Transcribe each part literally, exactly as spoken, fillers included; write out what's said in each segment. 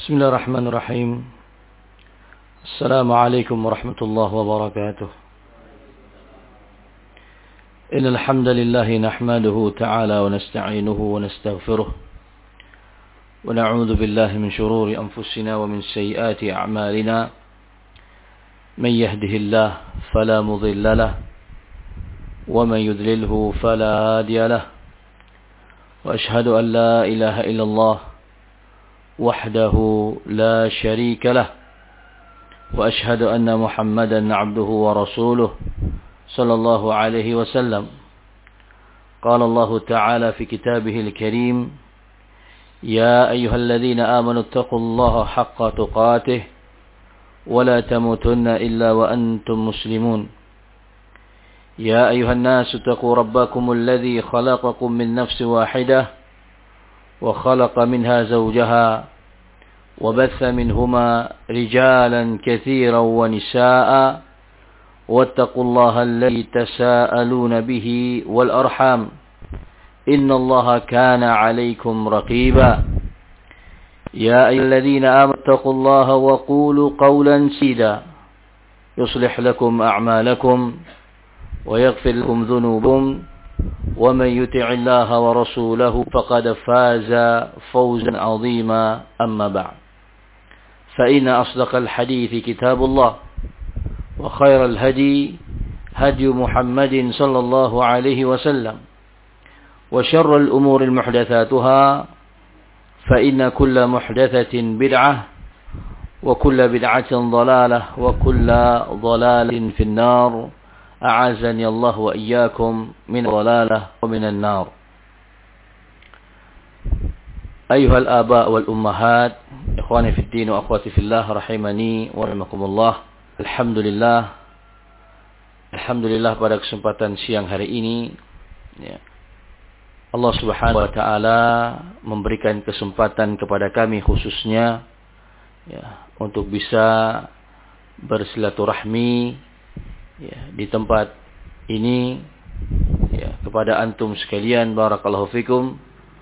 بسم الله الرحمن الرحيم. السلام عليكم ورحمة الله وبركاته. إن الحمد لله نحمده تعالى ونستعينه ونستغفره ونعوذ بالله من شرور أنفسنا ومن سيئات أعمالنا. من يهده الله فلا مضل له ومن يضلله فلا هادي له. وأشهد أن لا إله إلا الله وحده لا شريك له. وأشهد أن محمدا عبده ورسوله صلى الله عليه وسلم. قال الله تعالى في كتابه الكريم: يا أيها الذين آمنوا اتقوا الله حق تقاته ولا تموتن إلا وأنتم مسلمون. يا أيها الناس اتقوا ربكم الذي خلقكم من نفس واحدة وخلق منها زوجها وبث منهما رجالا كثيرا ونساء واتقوا الله الذي تساءلون به والأرحام إن الله كان عليكم رقيبا. يا أيها الذين آمنوا اتقوا الله وقولوا قولا سديدا يصلح لكم أعمالكم ويغفر لكم ذنوبكم ومن يطع الله ورسوله فقد فاز فوزا عظيما. أما بعد، فإن أصدق الحديث كتاب الله وخير الهدي هدي محمد صلى الله عليه وسلم وشر الأمور محدثاتها فإن كل محدثة بدعة وكل بدعة ضلالة وكل ضلال في النار. أعزني الله وإياكم من الضلالة ومن النار. أيها الآباء والأمهات، إخواني في الدين وأخواتي في الله، رحمني ورحمكم الله. Alhamdulillah, Alhamdulillah pada kesempatan siang hari ini, ya, Allah Subhanahu Wa Taala memberikan kesempatan kepada kami khususnya, ya, untuk bisa bersilaturahmi, ya, di tempat ini, ya, kepada antum sekalian, barakallahu fikum.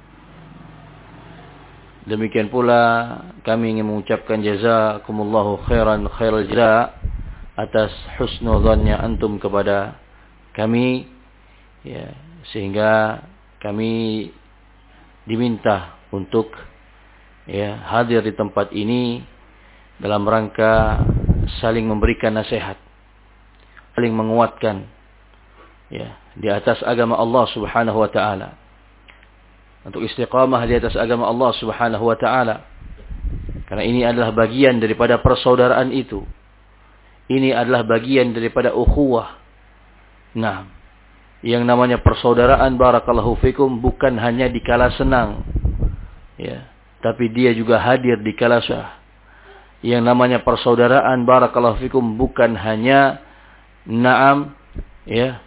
Demikian pula kami ingin mengucapkan jazakumullahu khairan khairal jaza atas husnuzannya antum kepada kami, ya, sehingga kami diminta untuk, ya, hadir di tempat ini dalam rangka saling memberikan nasihat, saling menguatkan, ya, di atas agama Allah Subhanahu wa taala, untuk istiqamah di atas agama Allah Subhanahu wa taala. Karena ini adalah bagian daripada persaudaraan itu. Ini adalah bagian daripada ukhuwah. Nah, yang namanya persaudaraan, barakallahu fikum, bukan hanya di kala senang, ya, tapi dia juga hadir di kala susah. Yang namanya persaudaraan, barakallahu fikum, bukan hanya naam, ya,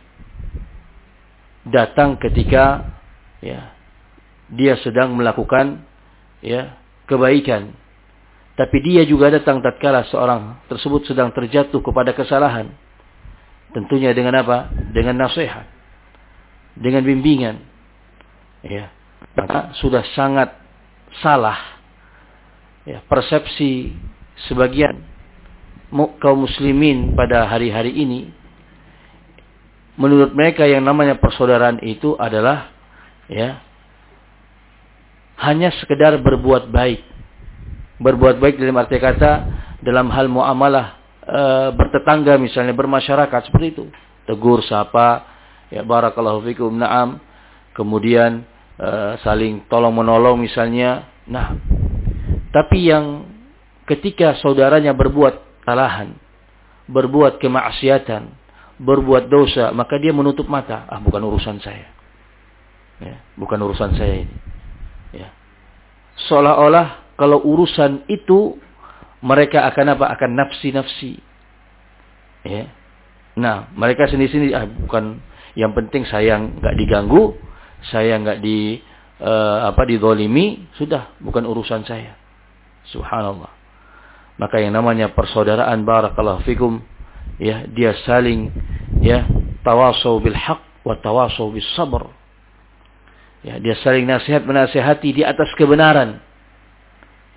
datang ketika, ya, dia sedang melakukan, ya, kebaikan, tapi dia juga datang tatkala seorang tersebut sedang terjatuh kepada kesalahan. Tentunya dengan apa? Dengan nasihat, dengan bimbingan, ya. Maka sudah sangat salah, ya, persepsi sebagian kaum muslimin pada hari-hari ini. Menurut mereka yang namanya persaudaraan itu adalah, ya, hanya sekedar berbuat baik. Berbuat baik dalam arti kata dalam hal muamalah, e, bertetangga misalnya, bermasyarakat, seperti itu. Tegur, sapa, ya, barakallahu fikum, na'am. Kemudian e, saling tolong menolong misalnya. Nah, tapi yang ketika saudaranya berbuat kesalahan, berbuat kemaksiatan, berbuat dosa, maka dia menutup mata. Ah, bukan urusan saya. Ya, bukan urusan saya ini. Ya. Seolah-olah kalau urusan itu mereka akan apa? Akan nafsi-nafsi. Ya. Nah, mereka sendiri-sendiri, ah, bukan, yang penting saya nggak diganggu, saya nggak di uh, apa dizalimi, sudah, bukan urusan saya. Subhanallah. Maka yang namanya persaudaraan, barakallahu fikum, ya, dia saling, ya, tawasau bil haq wa tawasau bis sabr. Ya, dia saling nasihat menasihati di atas kebenaran.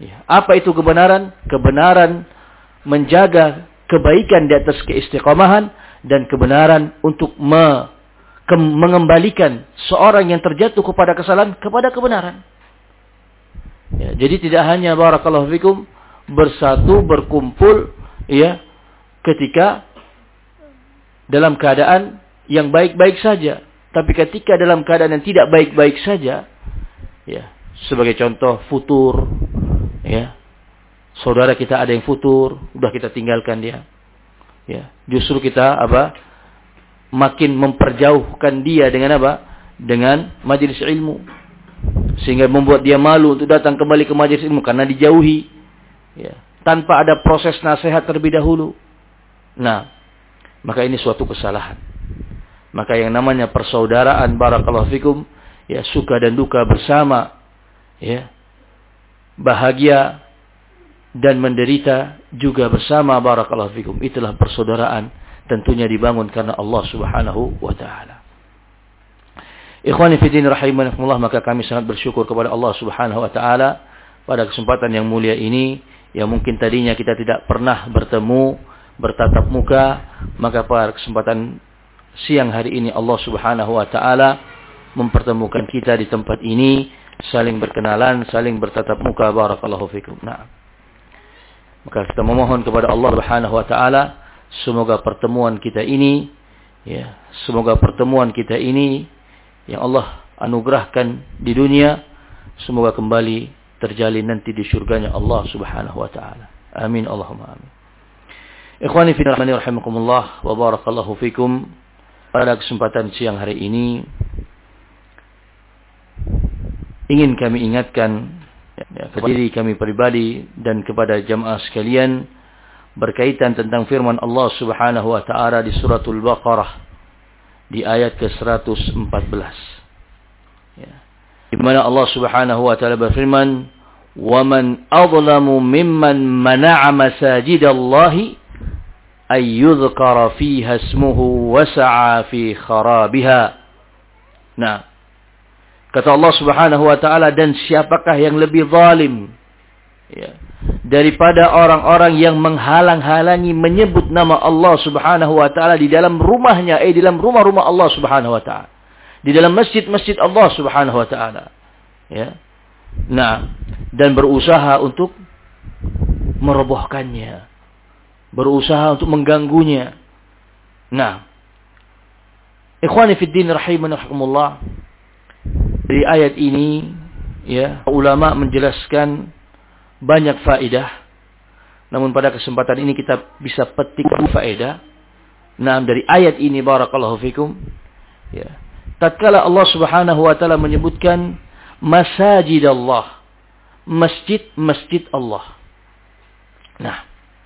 Ya, apa itu kebenaran? Kebenaran menjaga kebaikan di atas keistiqomahan dan kebenaran untuk me, ke, mengembalikan seorang yang terjatuh kepada kesalahan kepada kebenaran. Ya, jadi tidak hanya barakallahu fikum bersatu berkumpul ya ketika dalam keadaan yang baik-baik saja, tapi ketika dalam keadaan yang tidak baik-baik saja, ya sebagai contoh futur, ya saudara kita ada yang futur, udah kita tinggalkan dia. Ya, justru kita apa? Makin memperjauhkan dia dengan apa? Dengan majelis ilmu. Sehingga membuat dia malu untuk datang kembali ke majelis ilmu karena dijauhi. Ya, tanpa ada proses nasihat terlebih dahulu. Nah, maka ini suatu kesalahan. Maka yang namanya persaudaraan barakallahu fikum, ya suka dan duka bersama, ya. Bahagia dan menderita juga bersama barakallahu fikum. Itulah persaudaraan tentunya dibangun karena Allah Subhanahu wa taala. Ikhwani fi din rahimakumullah, maka kami sangat bersyukur kepada Allah Subhanahu wa taala pada kesempatan yang mulia ini yang mungkin tadinya kita tidak pernah bertemu bertatap muka, maka pada kesempatan siang hari ini Allah Subhanahu wa taala mempertemukan kita di tempat ini, saling berkenalan, saling bertatap muka barakallahu fikum. Nah, maka kita memohon kepada Allah Subhanahu wa taala semoga pertemuan kita ini ya, semoga pertemuan kita ini yang Allah anugerahkan di dunia semoga kembali terjalin nanti di surganya Allah Subhanahu wa taala. Amin Allahumma amin. Ikhwani fi rahmani rahimakumullah wa barakallahu fikum. Pada kesempatan siang hari ini ingin kami ingatkan ya, kepada diri kami pribadi dan kepada jamaah sekalian berkaitan tentang firman Allah Subhanahu wa taala di suratul Baqarah di ayat ke seratus empat belas. Ya. Di mana Allah Subhanahu wa taala berfirman, "Wa man adlamu mimman mana'a masajidallahi ay yudhkara fiha ismuhu wa sa'a fi kharabiha." Nah, kata Allah Subhanahu wa taala, dan siapakah yang lebih zalim ya, daripada orang-orang yang menghalang-halangi menyebut nama Allah Subhanahu wa taala di dalam rumahnya, eh di dalam rumah-rumah Allah Subhanahu wa taala, di dalam masjid-masjid Allah Subhanahu wa taala. Ya. Nah, dan berusaha untuk merobohkannya, berusaha untuk mengganggunya. Nah, ikhwani fid din rahimakumullah, dari ayat ini ya ulama menjelaskan banyak faedah. Namun pada kesempatan ini kita bisa petik faedah. Nah, dari ayat ini barakallahu fikum ya. Tatkala Allah Subhanahu wa taala menyebutkan masajid Allah, masjid-masjid Allah. Nah,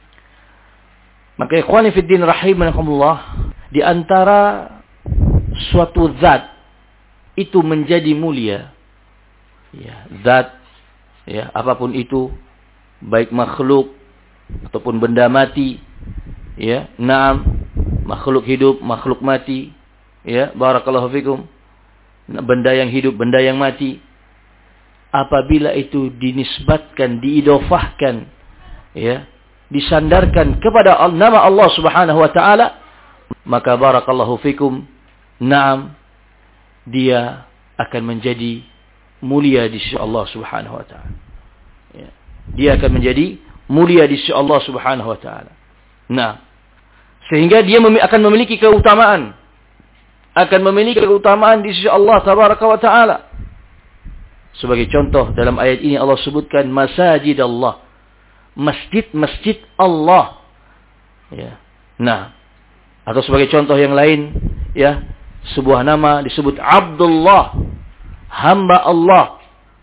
maka ikhwani fid din rahimakumullah, di antara suatu zat itu menjadi mulia, ya, zat, ya, apapun itu, baik makhluk ataupun benda mati, ya, naam, makhluk hidup, makhluk mati, ya, barakallahu fikum, benda yang hidup, benda yang mati, apabila itu dinisbatkan, diidofahkan, ya, disandarkan kepada nama Allah Subhanahu wa taala, maka barakallahu fikum, naam, dia akan menjadi mulia di sisi Allah Subhanahu wa taala. Ya. Dia akan menjadi mulia di sisi Allah Subhanahu wa taala. Nah, sehingga dia mem- akan memiliki keutamaan, akan memiliki keutamaan di sisi Allah Tabaraka wa taala. Sebagai contoh dalam ayat ini Allah sebutkan masajid Allah, masjid-masjid Allah. Ya. Nah, atau sebagai contoh yang lain, ya, sebuah nama disebut Abdullah, hamba Allah,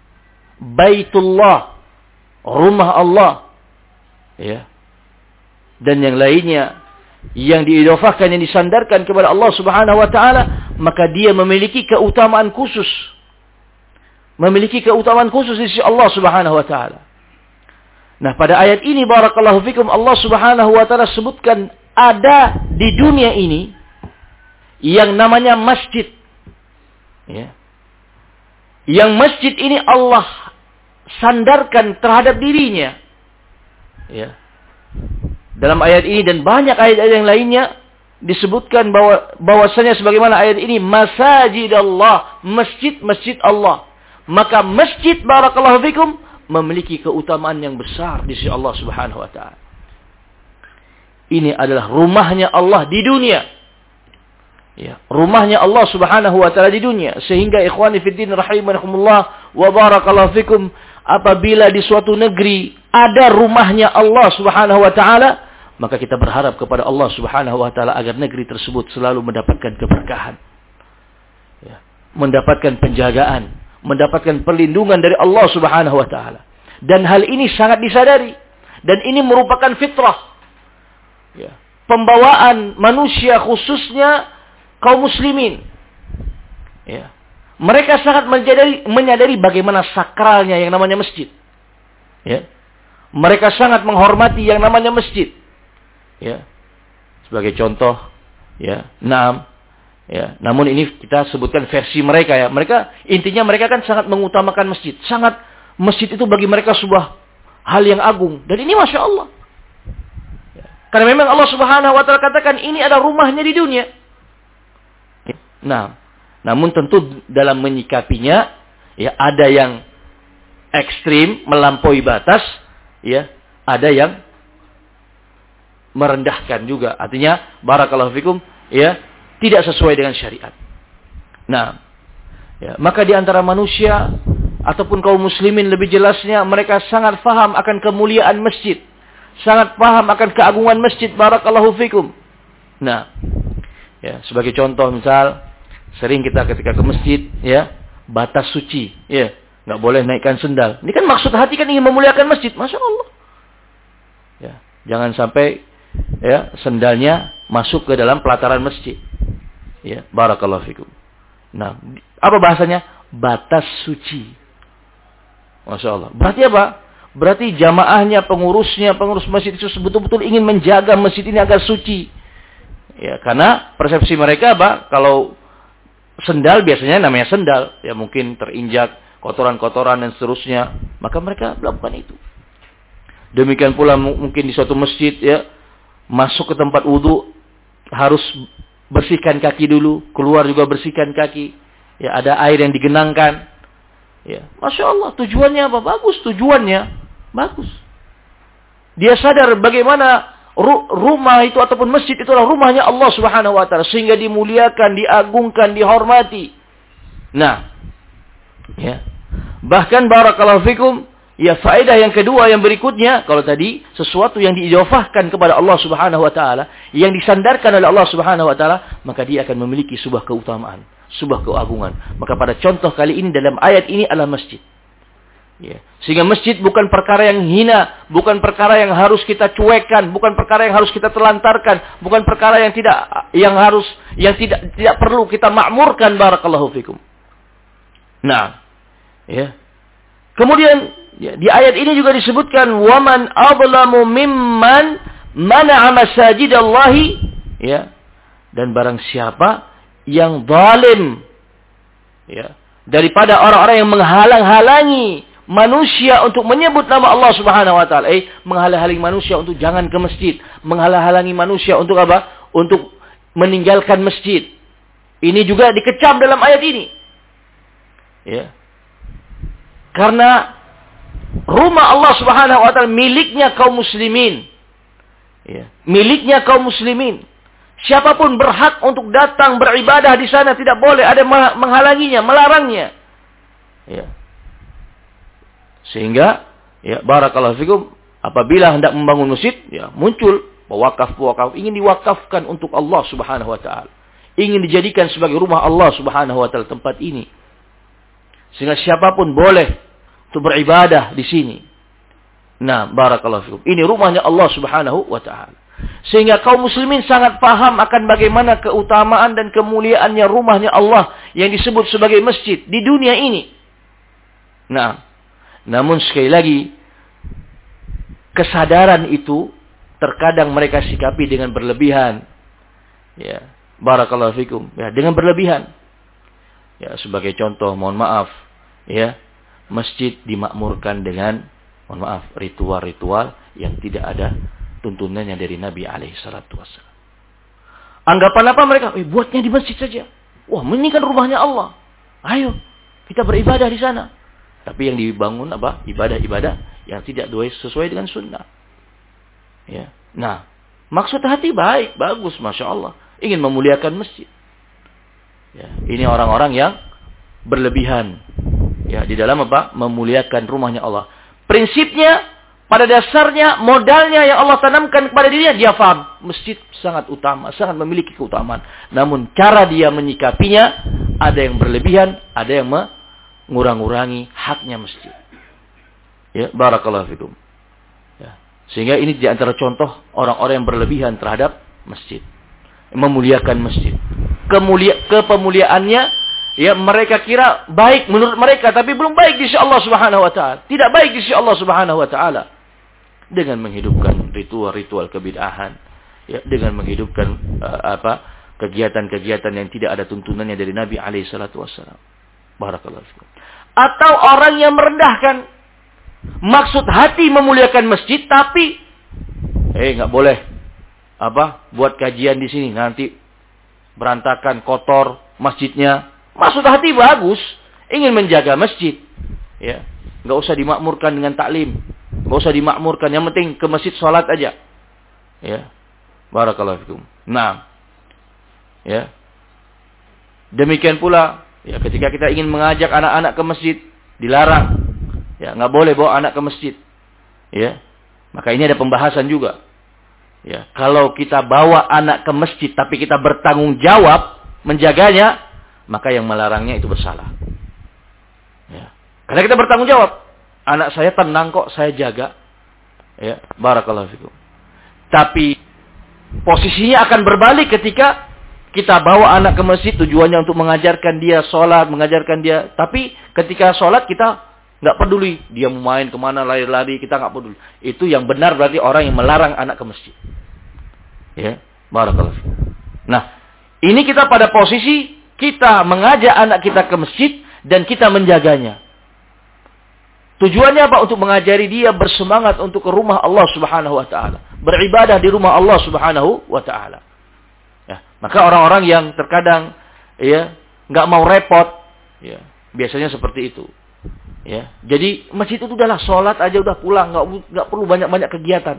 Baitullah, rumah Allah, ya, dan yang lainnya yang diidofahkan, yang disandarkan kepada Allah Subhanahu wa taala, maka dia memiliki keutamaan khusus, memiliki keutamaan khusus di sisi Allah Subhanahu wa taala. Nah, pada ayat ini barakallahu fikum Allah Subhanahu wa taala sebutkan ada di dunia ini yang namanya masjid. Ya. Yang masjid ini Allah sandarkan terhadap dirinya. Ya. Dalam ayat ini dan banyak ayat-ayat yang lainnya disebutkan bahwa bahwasanya sebagaimana ayat ini masajid Allah, masjid-masjid Allah. Maka masjid barakallahu fikum memiliki keutamaan yang besar di sisi Allah Subhanahu wa taala. Ini adalah rumahnya Allah di dunia. Ya, rumahnya Allah Subhanahu wa taala di dunia. Sehingga ikhwani fiddin rahimakumullah wa barakallahu fikum, apabila di suatu negeri ada rumahnya Allah Subhanahu wa taala, maka kita berharap kepada Allah Subhanahu wa taala agar negeri tersebut selalu mendapatkan keberkahan. Ya, mendapatkan penjagaan, mendapatkan perlindungan dari Allah Subhanahu wa taala. Dan hal ini sangat disadari dan ini merupakan fitrah. Ya, pembawaan manusia khususnya kaum muslimin. Ya. Mereka sangat menyadari, menyadari bagaimana sakralnya yang namanya masjid. Ya. Mereka sangat menghormati yang namanya masjid. Ya. Sebagai contoh, ya, enam. Ya. Namun ini kita sebutkan versi mereka ya. Mereka intinya mereka kan sangat mengutamakan masjid. Sangat masjid itu bagi mereka sebuah hal yang agung. Dan ini masya Allah. Ya. Karena memang Allah Subhanahu wa taala katakan ini adalah rumahnya di dunia. Nah, namun tentu dalam menyikapinya, ya ada yang ekstrim, melampaui batas, ya ada yang merendahkan juga. Artinya, barakallahu fikum, ya tidak sesuai dengan syariat. Nah, ya, maka di antara manusia ataupun kaum muslimin lebih jelasnya mereka sangat paham akan kemuliaan masjid, sangat paham akan keagungan masjid. Barakallahu fikum. Nah, ya sebagai contoh misal. Sering kita ketika ke masjid, ya, batas suci, ya, nggak boleh naikkan sendal. Ini kan maksud hati kan ingin memuliakan masjid, masya Allah. Ya, jangan sampai, ya, sendalnya masuk ke dalam pelataran masjid. Ya, barakallahu fikum. Nah, apa bahasanya? Batas suci. Masya Allah. Berarti apa? Berarti jamaahnya, pengurusnya, pengurus masjid itu betul-betul ingin menjaga masjid ini agar suci. Ya, karena persepsi mereka apa? Kalau sendal biasanya namanya sendal, ya mungkin terinjak kotoran-kotoran dan seterusnya, maka mereka melakukan itu. Demikian pula mungkin di suatu masjid, ya, masuk ke tempat wudu harus bersihkan kaki dulu, keluar juga bersihkan kaki, ya ada air yang digenangkan, ya masya Allah, tujuannya apa? Bagus, tujuannya bagus. Dia sadar bagaimana rumah itu ataupun masjid itulah rumahnya Allah Subhanahu wa taala sehingga dimuliakan, diagungkan, dihormati. Nah, ya. Bahkan barakallahu fikum, ya faedah yang kedua yang berikutnya, kalau tadi sesuatu yang diidhafahkan kepada Allah Subhanahu wa taala, yang disandarkan oleh Allah Subhanahu wa taala, maka dia akan memiliki sebuah keutamaan, sebuah keagungan. Maka pada contoh kali ini dalam ayat ini adalah masjid. Ya. Sehingga masjid bukan perkara yang hina, bukan perkara yang harus kita cuekkan, bukan perkara yang harus kita telantarkan, bukan perkara yang tidak yang harus yang tidak tidak perlu kita makmurkan. Barakallahu fikum. Nah, ya. Kemudian ya, di ayat ini juga disebutkan waman adlamu mimman mana'a masajidallahi, ya. Dan barang siapa yang zalim, ya, daripada orang-orang yang menghalang-halangi manusia untuk menyebut nama Allah Subhanahu wa taala, eh menghalang-halangi manusia untuk jangan ke masjid, menghalang-halangi manusia untuk apa? Untuk meninggalkan masjid. Ini juga dikecam dalam ayat ini. Ya. Karena rumah Allah Subhanahu wa taala miliknya kaum muslimin. Ya, miliknya kaum muslimin. Siapapun berhak untuk datang beribadah di sana, tidak boleh ada menghalanginya, melarangnya. Ya. Sehingga, ya, barakallahu fikum, apabila hendak membangun masjid, ya, muncul pewakaf-pewakaf ingin diwakafkan untuk Allah Subhanahu wa taala. Ingin dijadikan sebagai rumah Allah Subhanahu wa taala tempat ini. Sehingga siapapun boleh untuk beribadah di sini. Nah, barakallahu fikum. Ini rumahnya Allah Subhanahu wa taala. Sehingga kaum muslimin sangat paham akan bagaimana keutamaan dan kemuliaannya rumahnya Allah yang disebut sebagai masjid di dunia ini. Nah, namun sekali lagi, kesadaran itu terkadang mereka sikapi dengan berlebihan. Ya, barakallahu fikum. Ya, dengan berlebihan. Ya, sebagai contoh, mohon maaf, ya, masjid dimakmurkan dengan, mohon maaf, ritual-ritual yang tidak ada tuntunannya dari Nabi alaihi salatu wassalam. Anggapan apa mereka? Eh, buatnya di masjid saja. Wah, ini kan rumahnya Allah. Ayo, kita beribadah di sana. Tapi yang dibangun apa? Ibadah-ibadah yang tidak sesuai dengan sunnah. Ya. Nah, maksud hati baik, bagus, masya Allah, ingin memuliakan masjid. Ya, ini orang-orang yang berlebihan. Ya, di dalam apa? Memuliakan rumahnya Allah. Prinsipnya, pada dasarnya, modalnya yang Allah tanamkan kepada dirinya, dia faham. Masjid sangat utama, sangat memiliki keutamaan. Namun, cara dia menyikapinya, ada yang berlebihan, ada yang mengurang-urangi haknya masjid. Ya, barakallahu fikum. Ya. Sehingga ini di antara contoh orang-orang yang berlebihan terhadap masjid. Memuliakan masjid. Kemulia, kepemuliaannya, ya, mereka kira baik menurut mereka, tapi belum baik di sisi Allah Subhanahu wa taala. Tidak baik di sisi Allah Subhanahu wa taala. Dengan menghidupkan ritual-ritual kebid'ahan, ya, dengan menghidupkan uh, apa? kegiatan-kegiatan yang tidak ada tuntunannya dari Nabi alaihi salatu wassalam. Barakallahu fikum. Atau orang yang merendahkan, maksud hati memuliakan masjid, tapi eh nggak boleh apa? Buat kajian di sini, nanti berantakan, kotor masjidnya. Maksud hati bagus, ingin menjaga masjid, ya, nggak usah dimakmurkan dengan taklim, nggak usah dimakmurkan, yang penting ke masjid sholat aja, ya, barakallahu fikum. Nah, ya, demikian pula, ya, ketika kita ingin mengajak anak-anak ke masjid, dilarang, ya, nggak boleh bawa anak ke masjid, ya, maka ini ada pembahasan juga, ya, kalau kita bawa anak ke masjid, tapi kita bertanggung jawab menjaganya, maka yang melarangnya itu bersalah. Ya. Karena kita bertanggung jawab. Anak saya tenang kok, saya jaga. Ya, barakallahu fikum. Tapi posisinya akan berbalik ketika kita bawa anak ke masjid tujuannya untuk mengajarkan dia sholat, mengajarkan dia. Tapi ketika sholat kita nggak peduli. Dia mau main kemana, lari-lari, kita nggak peduli. Itu yang benar berarti orang yang melarang anak ke masjid. Ya, barakallahu fikum. Nah, ini kita pada posisi kita mengajak anak kita ke masjid dan kita menjaganya. Tujuannya apa? Untuk mengajari dia bersemangat untuk ke rumah Allah Subhanahu wa taala, beribadah di rumah Allah Subhanahu wa taala. Ya, maka orang-orang yang terkadang ya enggak mau repot, ya, biasanya seperti itu. Ya. Jadi masjid itu udahlah salat aja udah pulang, enggak enggak perlu banyak-banyak kegiatan.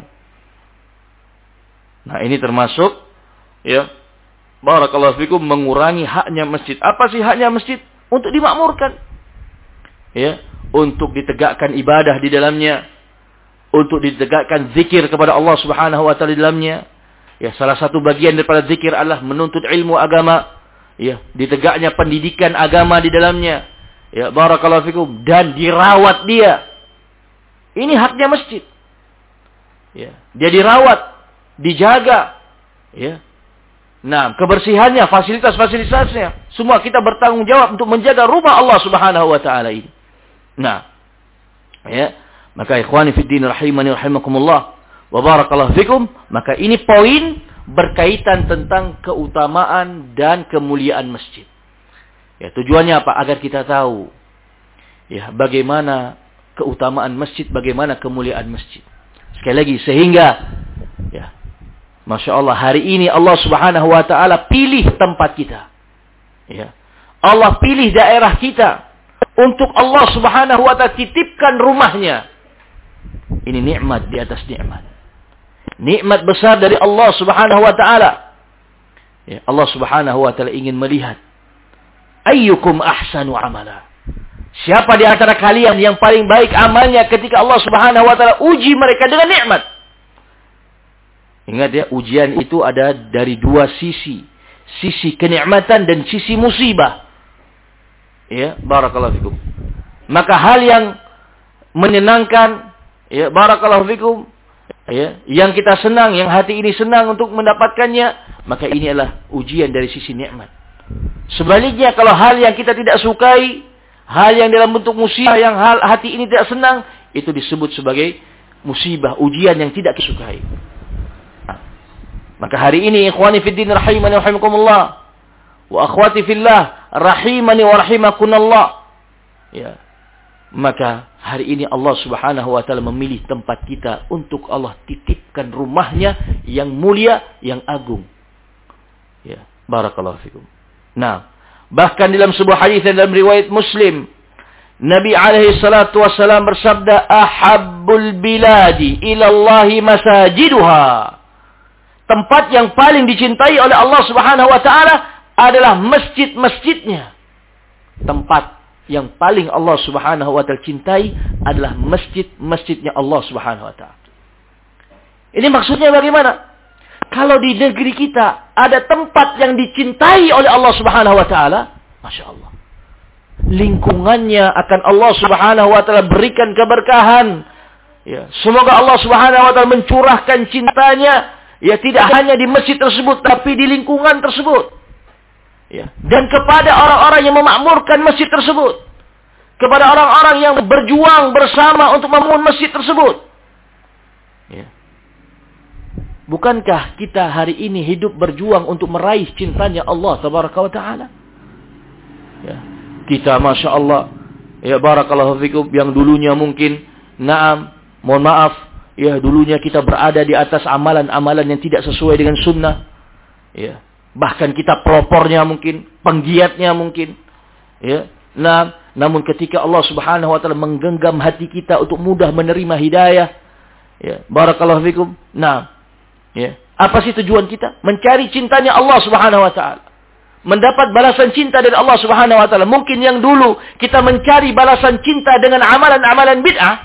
Nah, ini termasuk ya, barakallahu fikum, mengurangi haknya masjid. Apa sih haknya masjid? Untuk dimakmurkan. Ya, untuk ditegakkan ibadah di dalamnya, untuk ditegakkan zikir kepada Allah Subhanahu wa taala di dalamnya. Ya, salah satu bagian daripada zikir adalah menuntut ilmu agama. Ya, ditegaknya pendidikan agama di dalamnya. Ya, barakallahu fikum, dan dirawat dia. Ini haknya masjid. Ya, dia dirawat, dijaga. Ya. Nah, kebersihannya, fasilitas-fasilitasnya, semua kita bertanggung jawab untuk menjaga rumah Allah Subhanahu wa taala ini. Nah, ya, maka ikhwani fid din rahimani rahimakumullah wa barakallahu fikum, maka ini poin berkaitan tentang keutamaan dan kemuliaan masjid. Ya, tujuannya apa? Agar kita tahu ya bagaimana keutamaan masjid, bagaimana kemuliaan masjid. Sekali lagi, sehingga ya, masya Allah, hari ini Allah Subhanahu wa taala pilih tempat kita. Ya. Allah pilih daerah kita untuk Allah Subhanahu wa taala titipkan rumahnya. Ini nikmat di atas nikmat. Nikmat besar dari Allah Subhanahu wa taala. Ya, Allah Subhanahu wa taala ingin melihat ayyukum ahsanu amala. Siapa di antara kalian yang paling baik amalnya ketika Allah Subhanahu wa taala uji mereka dengan nikmat. Ingat ya, ujian itu ada dari dua sisi. Sisi kenikmatan dan sisi musibah. Ya, barakallahu fikum. Maka hal yang menyenangkan, ya, barakallahu fikum, ya, yang kita senang, yang hati ini senang untuk mendapatkannya, maka ini adalah ujian dari sisi nikmat. Sebaliknya, kalau hal yang kita tidak sukai, hal yang dalam bentuk musibah, yang hal hati ini tidak senang, itu disebut sebagai musibah, ujian yang tidak disukai. Maka hari ini ikhwani fid din rahimani wa rahimakumullah wa akhwati fillah rahimani wa rahimakunallah. Ya. Maka hari ini Allah Subhanahu wa taala memilih tempat kita untuk Allah titipkan rumahnya yang mulia, yang agung. Ya, barakallahu fikum. Nah, bahkan dalam sebuah hadis dalam riwayat Muslim, Nabi alaihi salatu wasallam bersabda, "Ahabbul biladi ila Allahi masajiduha." Tempat yang paling dicintai oleh Allah Subhanahu wa taala adalah masjid-masjidnya. Tempat yang paling Allah Subhanahu wa taala cintai adalah masjid-masjidnya Allah Subhanahu wa taala. Ini maksudnya bagaimana? Kalau di negeri kita ada tempat yang dicintai oleh Allah Subhanahu wa taala, Masya Allah, lingkungannya akan Allah Subhanahu wa taala berikan keberkahan. Ya, semoga Allah Subhanahu wa taala mencurahkan cintanya, ya, tidak hanya di masjid tersebut tapi di lingkungan tersebut. Ya, dan kepada orang-orang yang memakmurkan masjid tersebut, kepada orang-orang yang berjuang bersama untuk membangun masjid tersebut. Ya. Bukankah kita hari ini hidup berjuang untuk meraih cintanya Allah Tabaraka wa Ta'ala? Ya. Kita Masya Allah, ya barakallahu fikum, yang dulunya mungkin, naam, mohon maaf, ya dulunya kita berada di atas amalan-amalan yang tidak sesuai dengan sunnah. Ya. Bahkan kita pelopornya mungkin, penggiatnya mungkin. Ya. Nah, namun ketika Allah Subhanahu wa taala menggenggam hati kita untuk mudah menerima hidayah, ya, barakallahu fikum. Nah, ya, apa sih tujuan kita? Mencari cintanya Allah Subhanahu wa taala. Mendapat balasan cinta dari Allah Subhanahu wa taala. Mungkin yang dulu kita mencari balasan cinta dengan amalan-amalan bid'ah.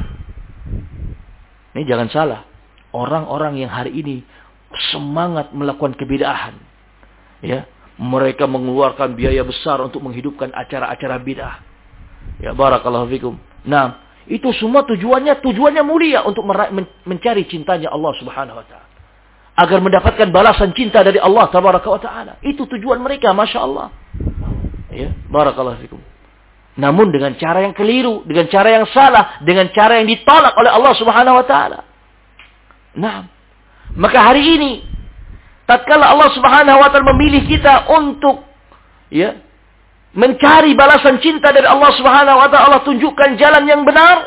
Ini jangan salah. Orang-orang yang hari ini semangat melakukan kebid'ahan, ya, mereka mengeluarkan biaya besar untuk menghidupkan acara-acara bid'ah. Ya, barakallahu fikum. Nah, itu semua tujuannya tujuannya mulia untuk mencari cintanya Allah Subhanahu wa taala. Agar mendapatkan balasan cinta dari Allah Tabaraka wa Ta'ala. Itu tujuan mereka, Masya Allah. Ya, barakallahu fikum. Namun dengan cara yang keliru, dengan cara yang salah, dengan cara yang ditolak oleh Allah Subhanahu wa Ta'ala. Nah, maka hari ini, tatkala Allah Subhanahu wa Ta'ala memilih kita untuk, ya, mencari balasan cinta dari Allah Subhanahu wa Ta'ala, Allah tunjukkan jalan yang benar,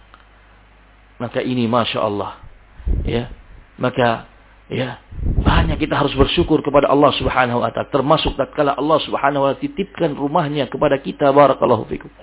maka ini Masya Allah. Ya, maka ya, banyak kita harus bersyukur kepada Allah Subhanahu wa taala, termasuk tatkala Allah Subhanahu wa taala titipkan rumahnya kepada kita, barakallahu fikum.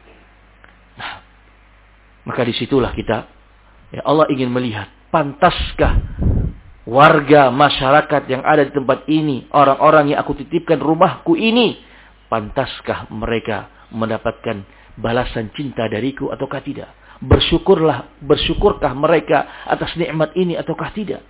Nah, maka disitulah kita, ya, Allah ingin melihat, pantaskah warga masyarakat yang ada di tempat ini, orang-orang yang aku titipkan rumahku ini, pantaskah mereka mendapatkan balasan cinta dariku ataukah tidak? Bersyukurlah, bersyukurkah mereka atas nikmat ini ataukah tidak?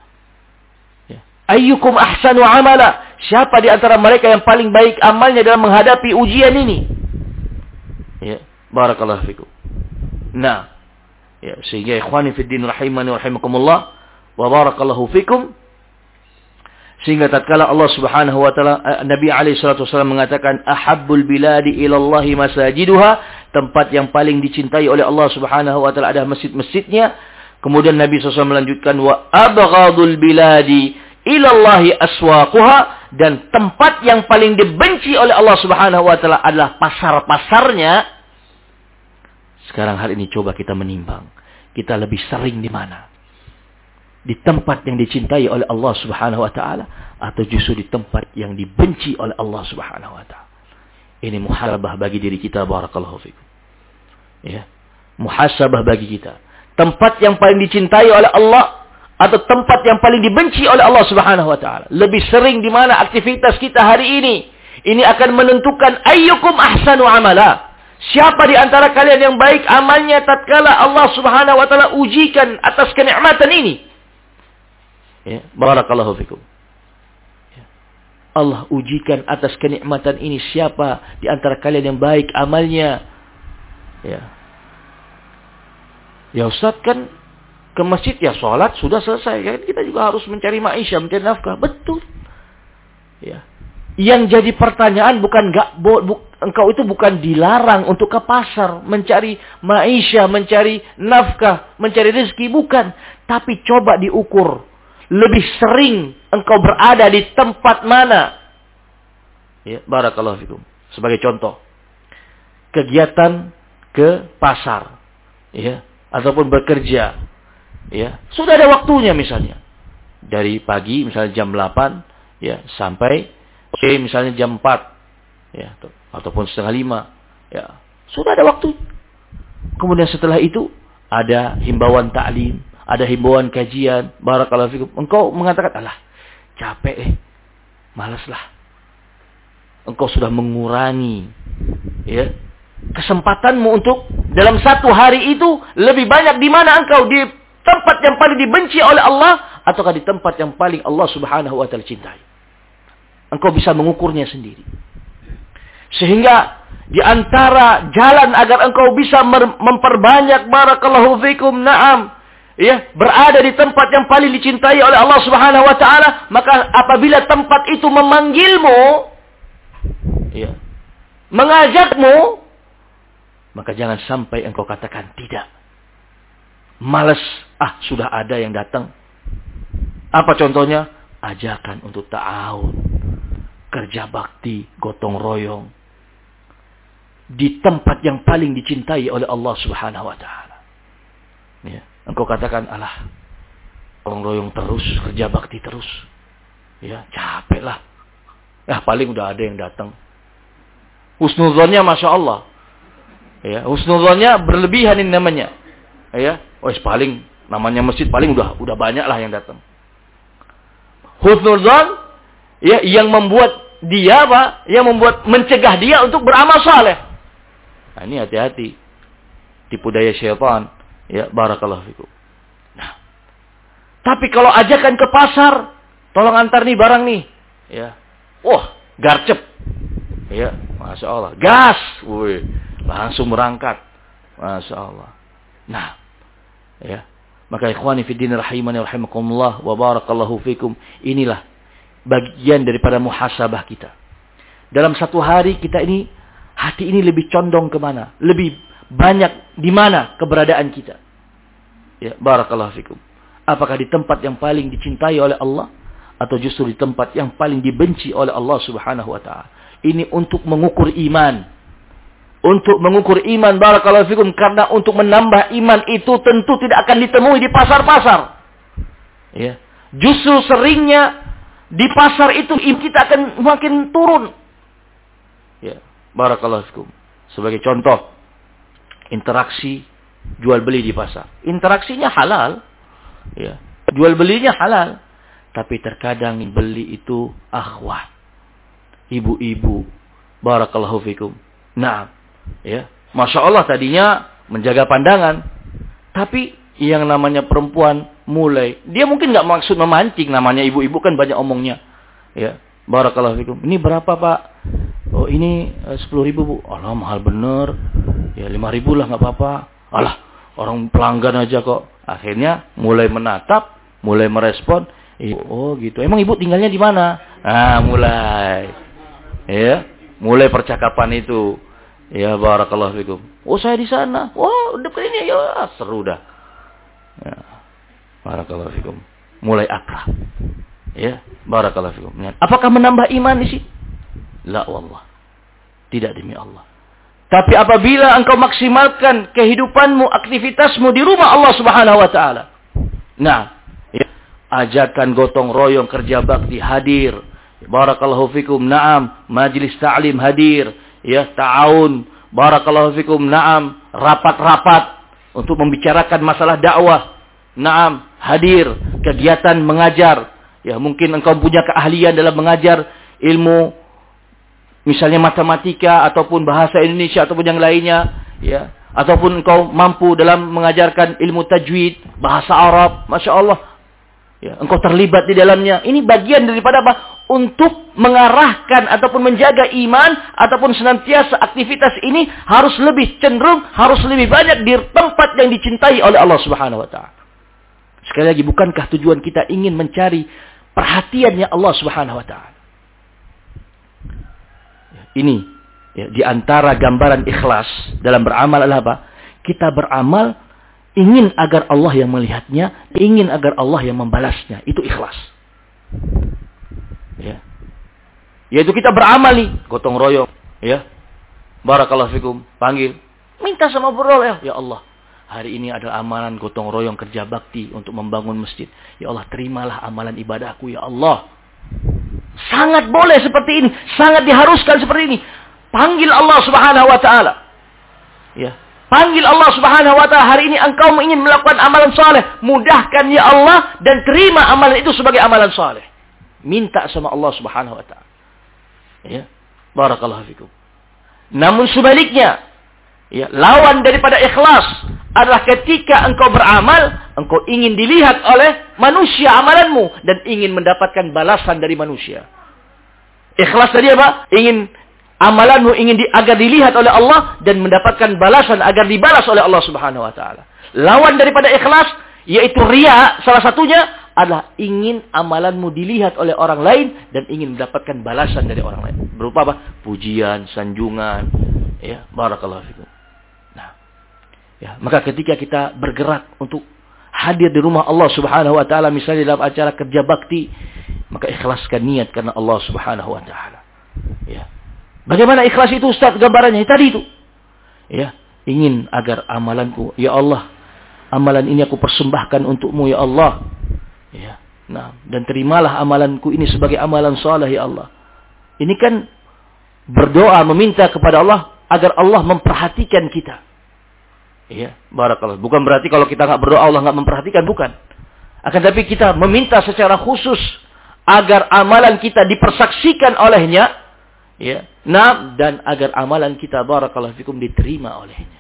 Ayyukum ahsanu amala. Siapa di antara mereka yang paling baik amalnya dalam menghadapi ujian ini? Ya, barakallahu fikum. Nah, ya, sehingga ikhwani fid din rahimani wa rahimakumullah wa barakallahu fikum, sehingga tatkala Allah Subhanahu wa taala, Nabi alaihi salatu wasallam mengatakan, ahabbul biladi ila Allahi masajiduha, tempat yang paling dicintai oleh Allah Subhanahu wa taala adalah masjid-masjidnya. Kemudian Nabi sallallahu alaihi wasallam melanjutkan, wa abghadul biladi ilallahi aswaquha, dan tempat yang paling dibenci oleh Allah Subhanahu wa taala adalah pasar-pasarnya. Sekarang hari ini coba kita menimbang, kita lebih sering di mana? Di tempat yang dicintai oleh Allah Subhanahu wa taala atau justru di tempat yang dibenci oleh Allah Subhanahu wa taala? Ini muhasabah bagi diri kita, barakallahu fikum. Ya, muhasabah bagi kita. Tempat yang paling dicintai oleh Allah atau tempat yang paling dibenci oleh Allah Subhanahu wa taala. Lebih sering di mana aktivitas kita hari ini. Ini akan menentukan ayyukum ahsanu amala. Siapa di antara kalian yang baik amalnya tatkala Allah Subhanahu wa taala ujikan atas kenikmatan ini. Ya, barakallahu fikum. Ya. Allah ujikan atas kenikmatan ini, siapa di antara kalian yang baik amalnya. Ya. Ya Ustaz, kan ke masjid ya sholat sudah selesai, kan kita juga harus mencari maisha, mencari nafkah. Betul. Ya. Yang jadi pertanyaan bukan gak, bu, bu, engkau itu bukan dilarang untuk ke pasar mencari maisha, mencari nafkah, mencari rezeki, bukan. Tapi coba diukur, lebih sering engkau berada di tempat mana? Ya, barakallahu fikum. Sebagai contoh, kegiatan ke pasar. ya, ataupun bekerja, ya, sudah ada waktunya misalnya. Dari pagi misalnya jam delapan, ya, sampai oke misalnya jam empat, ya, ataupun setengah lima, ya, sudah ada waktu. Kemudian setelah itu ada himbauan ta'lim, ada himbauan kajian, barakallahu fikum. Engkau mengatakan, alah, capek eh, malaslah. Engkau sudah mengurangi, ya, kesempatanmu untuk dalam satu hari itu lebih banyak di mana engkau, di tempat yang paling dibenci oleh Allah ataukah di tempat yang paling Allah Subhanahu wa taala cintai. Engkau bisa mengukurnya sendiri. Sehingga di antara jalan agar engkau bisa memperbanyak barakallahu fikum, na'am, ya, berada di tempat yang paling dicintai oleh Allah Subhanahu wa taala, maka apabila tempat itu memanggilmu, ya, mengajakmu, maka jangan sampai engkau katakan tidak. Malas, ah sudah ada yang datang. Apa contohnya? Ajakan untuk ta'awun, kerja bakti, gotong royong. Di tempat yang paling dicintai oleh Allah Subhanahu wa taala. Ya, engkau katakan, alah, gotong royong terus, kerja bakti terus. Ya, capek lah. Ya, paling udah ada yang datang. Husnuzonnya Masya Allah. Ya, husnuzonnya berlebihan ini namanya. Ya, oh paling namanya masjid paling udah udah banyak lah yang datang. Husnuzon, ya, yang membuat dia apa? Yang membuat mencegah dia untuk beramal saleh. Nah, ini hati-hati. Tipu daya syaitan. Ya, barakallahu fikum. Nah, tapi kalau ajakan ke pasar, tolong antar nih barang nih. Ya, wah, garcep. Ya, Masya Allah. Gas. Wih, langsung berangkat. Masya Allah. Nah, ya, maka ikhwani fiddin rahimani rahimakumullah wa barakallahu fikum, inilah bagian daripada muhasabah kita. Dalam satu hari kita ini, hati ini lebih condong kemana? Lebih banyak di mana keberadaan kita? Ya, barakallahu fikum. Apakah di tempat yang paling dicintai oleh Allah, atau justru di tempat yang paling dibenci oleh Allah Subhanahu wa taala? Ini untuk mengukur iman. Untuk mengukur iman, barakallahu fikum, karena untuk menambah iman itu tentu tidak akan ditemui di pasar-pasar. Ya. Justru seringnya di pasar itu iman kita akan makin turun. Ya, barakallahu fikum. Sebagai contoh, interaksi jual beli di pasar. Interaksinya halal. Ya. Jual belinya halal. Tapi terkadang beli itu akhwat. Ibu-ibu, barakallahu fikum. Nah, ya, Masya Allah tadinya menjaga pandangan. Tapi yang namanya perempuan mulai, dia mungkin nggak maksud memancing, namanya ibu-ibu kan banyak omongnya. Ya, barakallahu fikum. Ini berapa Pak? Oh ini sepuluh ribu Bu. Allah mahal bener. Ya lima ribu lah nggak apa-apa. Alah orang pelanggan aja kok. Akhirnya mulai menatap, mulai merespon. Oh gitu. Emang ibu tinggalnya di mana? Ah mulai. Ya, mulai percakapan itu. Ya barakallahu fikum. Oh saya di sana. Wah dekat ini ya seru dah. Ya, barakallahu fikum. Mulai akrab. Ya, barakallahu fikum. Apakah menambah iman di sini? La wallah. Tidak demi Allah. Tapi apabila engkau maksimalkan kehidupanmu, aktivitasmu di rumah Allah Subhanahu wa taala. Nah, ya, ajakan gotong royong kerja bakti hadir. Barakallahu fikum. Naam, majlis ta'lim hadir. Ya, ta'awun. Barakallahu fikum. Naam, rapat-rapat untuk membicarakan masalah dakwah. Naam, hadir. Kegiatan mengajar. Ya, mungkin engkau punya keahlian dalam mengajar ilmu, misalnya matematika ataupun bahasa Indonesia ataupun yang lainnya, ya. Ataupun engkau mampu dalam mengajarkan ilmu tajwid, bahasa Arab, Masya Allah. Ya, engkau terlibat di dalamnya. Ini bagian daripada apa? Untuk mengarahkan ataupun menjaga iman ataupun senantiasa aktivitas ini harus lebih cenderung, harus lebih banyak di tempat yang dicintai oleh Allah Subhanahu wa taala. Sekali lagi, bukankah tujuan kita ingin mencari perhatiannya Allah Subhanahu wa taala? Ini ya, di antara gambaran ikhlas dalam beramal adalah apa? Kita beramal ingin agar Allah yang melihatnya, ingin agar Allah yang membalasnya. Itu ikhlas. Ya. Yaitu kita beramal nih, gotong royong, ya. Barakallahu fikum, panggil, minta sama berdoa ya, ya Allah. hari ini adalah amalan gotong royong kerja bakti untuk membangun masjid. Ya Allah, terimalah amalan ibadahku ya Allah. Sangat boleh seperti ini, sangat diharuskan seperti ini. Panggil Allah Subhanahu wa taala. Ya. Panggil Allah Subhanahu wa taala, hari ini engkau ingin melakukan amalan saleh, mudahkan ya Allah dan terima amalan itu sebagai amalan saleh. Minta sama Allah Subhanahu wa taala. Ya. Barakallahu fikum. Namun sebaliknya, ya, lawan daripada ikhlas adalah ketika engkau beramal, engkau ingin dilihat oleh manusia amalanmu dan ingin mendapatkan balasan dari manusia. Ikhlas tadi apa? Ingin amalanmu ingin di, agar dilihat oleh Allah dan mendapatkan balasan agar dibalas oleh Allah Subhanahu wa taala. Lawan daripada ikhlas yaitu riya, salah satunya adalah ingin amalanmu dilihat oleh orang lain dan ingin mendapatkan balasan dari orang lain. Berupa apa? Pujian, sanjungan, ya, barakallahu fikum. Nah, ya, maka ketika kita bergerak untuk hadir di rumah Allah Subhanahu wa taala, misalnya dalam acara kerja bakti, maka ikhlaskan niat karena Allah Subhanahu wa taala. Ya. Bagaimana ikhlas itu, Ustaz? Gambarannya tadi itu. Ya, ingin agar amalanku, ya Allah, amalan ini aku persembahkan untukmu ya Allah. Ya. Nah, dan terimalah amalanku ini sebagai amalan saleh ya Allah. Ini kan berdoa meminta kepada Allah agar Allah memperhatikan kita. Ya, barakallah. Bukan berarti kalau kita enggak berdoa Allah enggak memperhatikan, bukan. Akan tapi kita meminta secara khusus agar amalan kita dipersaksikan olehnya, ya. Nah, dan agar amalan kita barakallahu fikum diterima olehnya.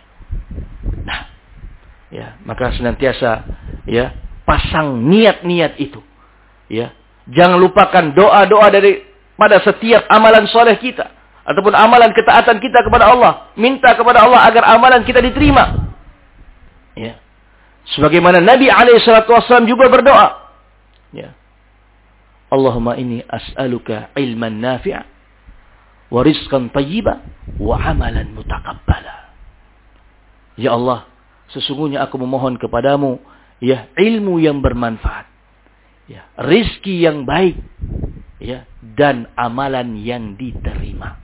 Nah, ya, maka senantiasa ya pasang niat-niat itu. Ya. Jangan lupakan doa-doa dari pada setiap amalan soleh kita ataupun amalan ketaatan kita kepada Allah. Minta kepada Allah agar amalan kita diterima. Ya. Sebagaimana Nabi alaihi salatu wasallam juga berdoa. Ya. Allahumma inni as'aluka ilman nafi'a wa rizqan thayyiban wa amalan mutaqabbala. Ya Allah, sesungguhnya aku memohon kepadamu ya ilmu yang bermanfaat, ya rizki yang baik, ya dan amalan yang diterima.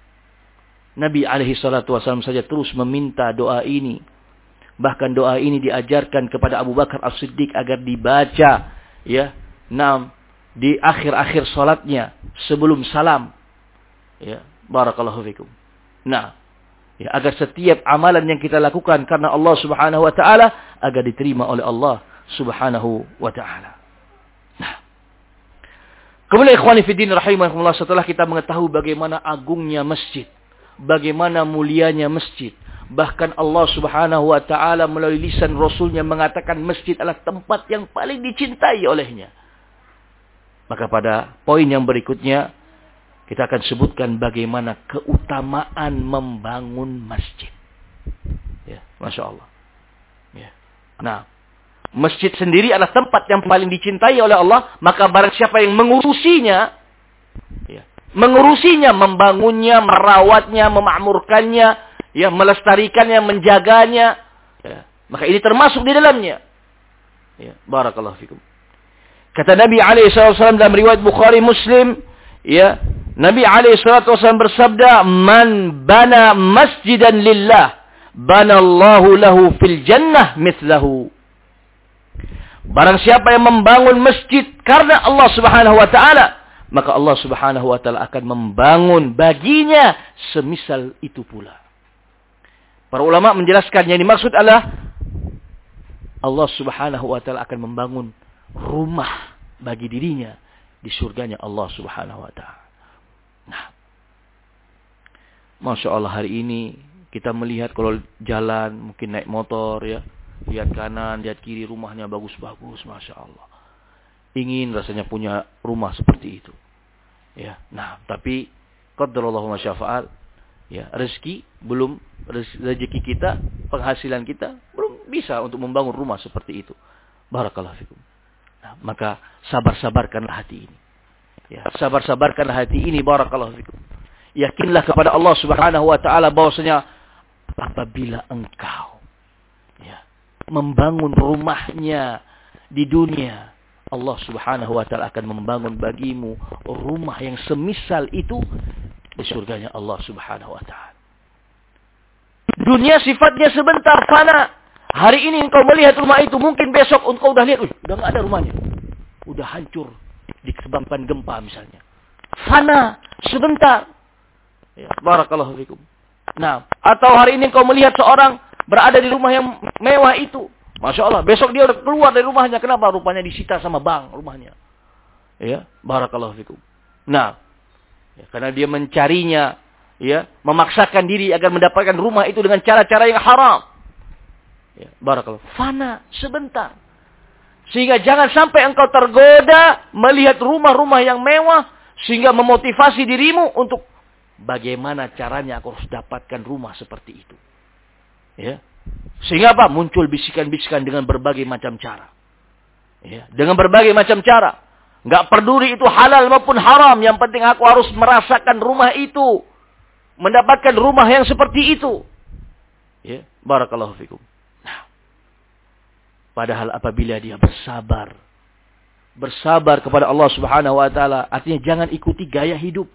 Nabi alaihi salatu wasallam saja terus meminta doa ini. Bahkan doa ini diajarkan kepada Abu Bakar As-Siddiq agar dibaca, ya, nam di akhir-akhir salatnya sebelum salam. Ya, barakallahu fikum. Nah, ya, agar setiap amalan yang kita lakukan karena Allah Subhanahu wa taala agar diterima oleh Allah Subhanahu wa taala. Nah, kemudian ikhwani fi din rahimakumullah, setelah kita mengetahui bagaimana agungnya masjid, bagaimana mulianya masjid, bahkan Allah Subhanahu wa taala melalui lisan Rasulnya mengatakan masjid adalah tempat yang paling dicintai olehnya. Maka pada poin yang berikutnya kita akan sebutkan bagaimana keutamaan membangun masjid. Ya, Masya Allah. Ya. Nah, masjid sendiri adalah tempat yang paling dicintai oleh Allah. Maka barang siapa yang mengurusinya, ya, mengurusinya, membangunnya, merawatnya, memakmurkannya, ya, melestarikannya, menjaganya, ya, maka ini termasuk di dalamnya. Ya, barakallahu fikum. Kata Nabi alaihi wasallam dalam riwayat Bukhari Muslim, ya, Nabi alaihi salatu wasallam bersabda, "Man bana masjidan lillah, banallahu lahu fil jannah mithlahu." Barang siapa yang membangun masjid karena Allah Subhanahu wa taala, maka Allah Subhanahu wa taala akan membangun baginya semisal itu pula. Para ulama menjelaskan yang dimaksud adalah Allah Subhanahu wa taala akan membangun rumah bagi dirinya di surganya Allah Subhanahu wa taala. Nah, Masya Allah, hari ini kita melihat kalau jalan, mungkin naik motor ya, lihat kanan, lihat kiri, rumahnya bagus-bagus, Masya Allah. Ingin rasanya punya rumah seperti itu. Ya, nah, tapi qadarullahu ma syafa'al, ya, rezeki belum, rezeki kita, penghasilan kita belum bisa untuk membangun rumah seperti itu. Barakallahu fikum. Nah, maka sabar-sabarkanlah hati ini. Ya, sabar-sabarkanlah hati ini, barakallahu fikum. Yakinlah kepada Allah Subhanahu wa taala bahwasanya apabila engkau ya membangun rumahnya di dunia, Allah Subhanahu wa taala akan membangun bagimu rumah yang semisal itu di surganya Allah Subhanahu wa taala. Dunia sifatnya sebentar, fana. Hari ini engkau melihat rumah itu, mungkin besok engkau udah lihat, udah nggak ada rumahnya. Udah hancur disebabkan gempa misalnya. Fana sebentar. Ya, barakallahu fikum. Nah, atau hari ini engkau melihat seorang berada di rumah yang mewah itu. Masya Allah, besok dia udah keluar dari rumahnya. Kenapa? Rupanya disita sama bank rumahnya. Ya, barakallahu fikum. Nah, ya, karena dia mencarinya, ya, memaksakan diri agar mendapatkan rumah itu dengan cara-cara yang haram. Ya, barakallahu. Fana sebentar. Sehingga jangan sampai engkau tergoda melihat rumah-rumah yang mewah sehingga memotivasi dirimu untuk bagaimana caranya aku harus dapatkan rumah seperti itu. Ya. Sehingga apa? Muncul bisikan-bisikan dengan berbagai macam cara. Ya, dengan berbagai macam cara. Enggak peduli itu halal maupun haram, yang penting aku harus merasakan rumah itu. Mendapatkan rumah yang seperti itu. Ya, barakallahu fikum. Nah, padahal apabila dia bersabar, bersabar kepada Allah Subhanahu wa taala, artinya jangan ikuti gaya hidup.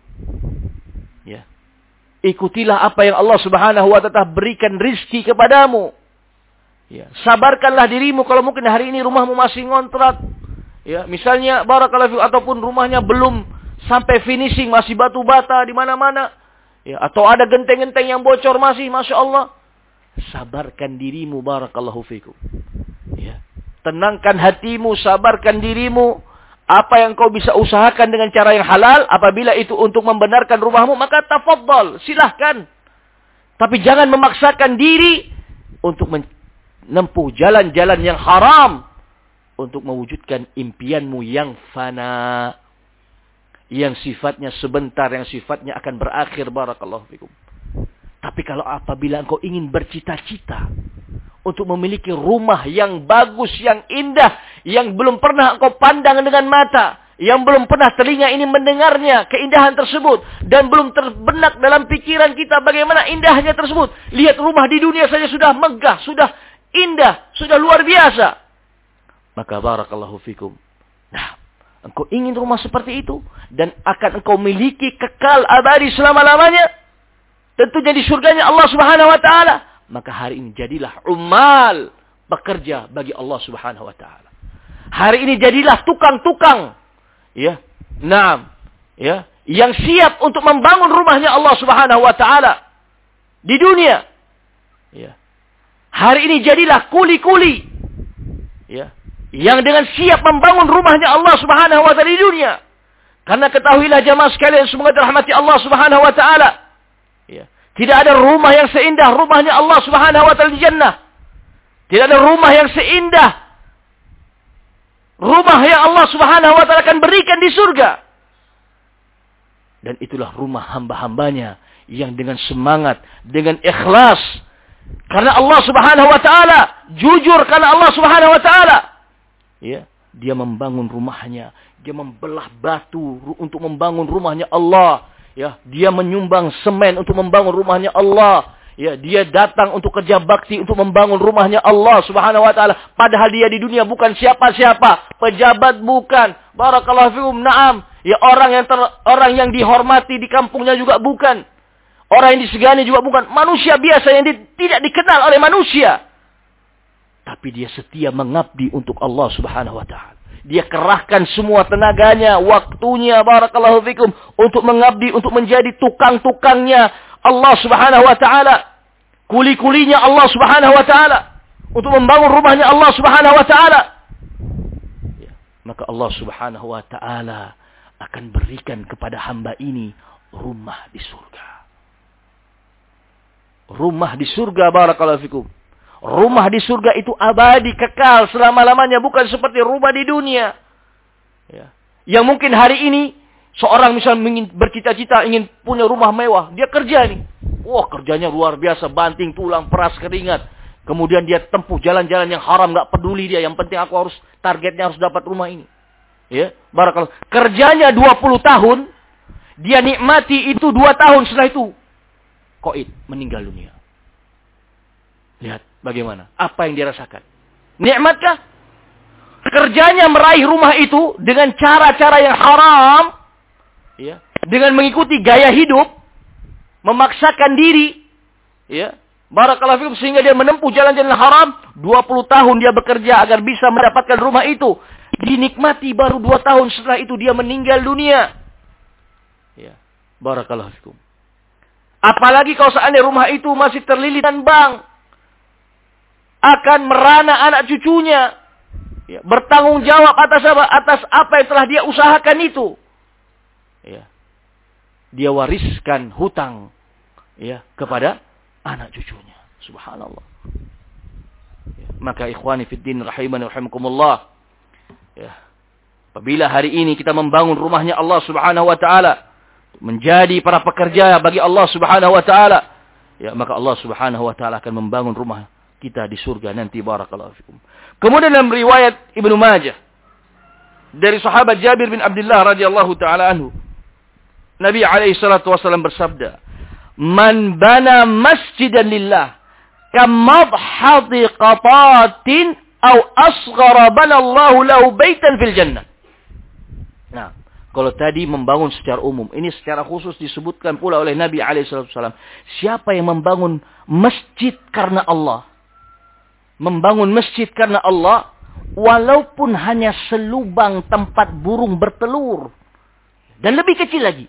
Ya. Ikutilah apa yang Allah Subhanahu wa taala berikan rizki kepadamu. Ya, sabarkanlah dirimu kalau mungkin hari ini rumahmu masih ngontrak. Ya, misalnya barakallahu fikum, ataupun rumahnya belum sampai finishing, masih batu bata di mana-mana. Ya, atau ada genteng-genteng yang bocor masih, Masya Allah. Sabarkan dirimu, barakallahu fikum. Ya. Tenangkan hatimu, sabarkan dirimu. Apa yang kau bisa usahakan dengan cara yang halal, apabila itu untuk membenarkan rumahmu, maka tafadhal, silahkan. Tapi jangan memaksakan diri untuk menempuh jalan-jalan yang haram untuk mewujudkan impianmu yang fana, yang sifatnya sebentar, yang sifatnya akan berakhir, barakallahu fikum. Tapi kalau apabila engkau ingin bercita-cita untuk memiliki rumah yang bagus, yang indah, yang belum pernah engkau pandang dengan mata, yang belum pernah telinga ini mendengarnya, keindahan tersebut, dan belum terbenak dalam pikiran kita bagaimana indahnya tersebut. Lihat rumah di dunia saja sudah megah, sudah indah, sudah luar biasa. Maka barakallahu fikum. Nah, engkau ingin rumah seperti itu, dan akan engkau miliki kekal abadi selama-lamanya, tentunya di surganya Allah Subhanahu wa taala. Maka hari ini jadilah umal, bekerja bagi Allah Subhanahu wa taala. Hari ini jadilah tukang-tukang, ya, naam, ya, yang siap untuk membangun rumahnya Allah Subhanahu wa taala di dunia. Ya. Hari ini jadilah kuli-kuli, ya, yang dengan siap membangun rumahnya Allah Subhanahu wa taala di dunia. Karena ketahuilah jamaah sekalian, semoga dirahmati Allah Subhanahu wa taala. Ya. Tidak ada rumah yang seindah rumahnya Allah Subhanahu wa taala di jannah. Tidak ada rumah yang seindah rumah yang Allah Subhanahu wa taala akan berikan di surga. Dan itulah rumah hamba-hambanya yang dengan semangat, dengan ikhlas, karena Allah Subhanahu wa taala, jujur karena Allah Subhanahu wa taala. Ya, dia membangun rumahnya, dia membelah batu untuk membangun rumahnya Allah. Ya, dia menyumbang semen untuk membangun rumahnya Allah. Ya, dia datang untuk kerja bakti untuk membangun rumahnya Allah Subhanahu wa taala. Padahal dia di dunia bukan siapa-siapa, pejabat bukan. Barakallahu fikum. Naam. Ya, orang yang ter, orang yang dihormati di kampungnya juga bukan. Orang yang disegani juga bukan. Manusia biasa yang di, tidak dikenal oleh manusia. Tapi dia setia mengabdi untuk Allah Subhanahu wa taala. Dia kerahkan semua tenaganya, waktunya, barakallahu fikum, untuk mengabdi, untuk menjadi tukang-tukangnya Allah Subhanahu wa taala. Kuli-kulinya Allah Subhanahu wa taala. Untuk membangun rumahnya Allah Subhanahu wa taala. Ya, maka Allah Subhanahu wa taala akan berikan kepada hamba ini rumah di surga. Rumah di surga, barakallahu fikum. Rumah di surga itu abadi, kekal selama-lamanya, bukan seperti rumah di dunia. Ya. Yang mungkin hari ini seorang misalnya ingin bercita-cita ingin punya rumah mewah, dia kerja nih. Wah, kerjanya luar biasa, banting tulang, peras keringat. Kemudian dia tempuh jalan-jalan yang haram, nggak peduli dia. Yang penting aku harus targetnya harus dapat rumah ini. Ya, barakallahu. Kerjanya dua puluh tahun, dia nikmati itu dua tahun, setelah itu qaid, meninggal dunia. Lihat bagaimana? Apa yang dirasakan? Nikmatkah? Kerjanya meraih rumah itu dengan cara-cara yang haram, ya, dengan mengikuti gaya hidup, memaksakan diri, ya, barakallahu fikum, sehingga dia menempuh jalan-jalan haram, dua puluh tahun dia bekerja agar bisa mendapatkan rumah itu. Dinikmati baru dua tahun setelah itu dia meninggal dunia. Ya, barakallahu fikum. Apalagi kalau seandainya rumah itu masih terlilit dan bank, akan merana anak cucunya. Ya, bertanggung jawab atas apa? Atas apa yang telah dia usahakan itu. Ya. Dia wariskan hutang ya kepada anak cucunya. Subhanallah. Ya. Maka ikhwani fiddin rahimani rahimakumullah. Ya. Apabila hari ini kita membangun rumahnya Allah Subhanahu wa taala, menjadi para pekerja bagi Allah Subhanahu wa taala, ya, maka Allah Subhanahu wa taala akan membangun rumah kita di surga nanti, barakallahu fikum. Kemudian dalam riwayat Ibnu Majah dari sahabat Jabir bin Abdullah radhiyallahu taala anhu, Nabi alaihi salatu wasallam bersabda, "Man bana masjidan lillah kamabhadi qatatin aw asghara bana Allahu lahu baitan fil jannah." Nah, kalau tadi membangun secara umum, ini secara khusus disebutkan pula oleh Nabi alaihi salatu wasallam, siapa yang membangun masjid karena Allah, membangun masjid karena Allah, walaupun hanya selubang tempat burung bertelur, dan lebih kecil lagi,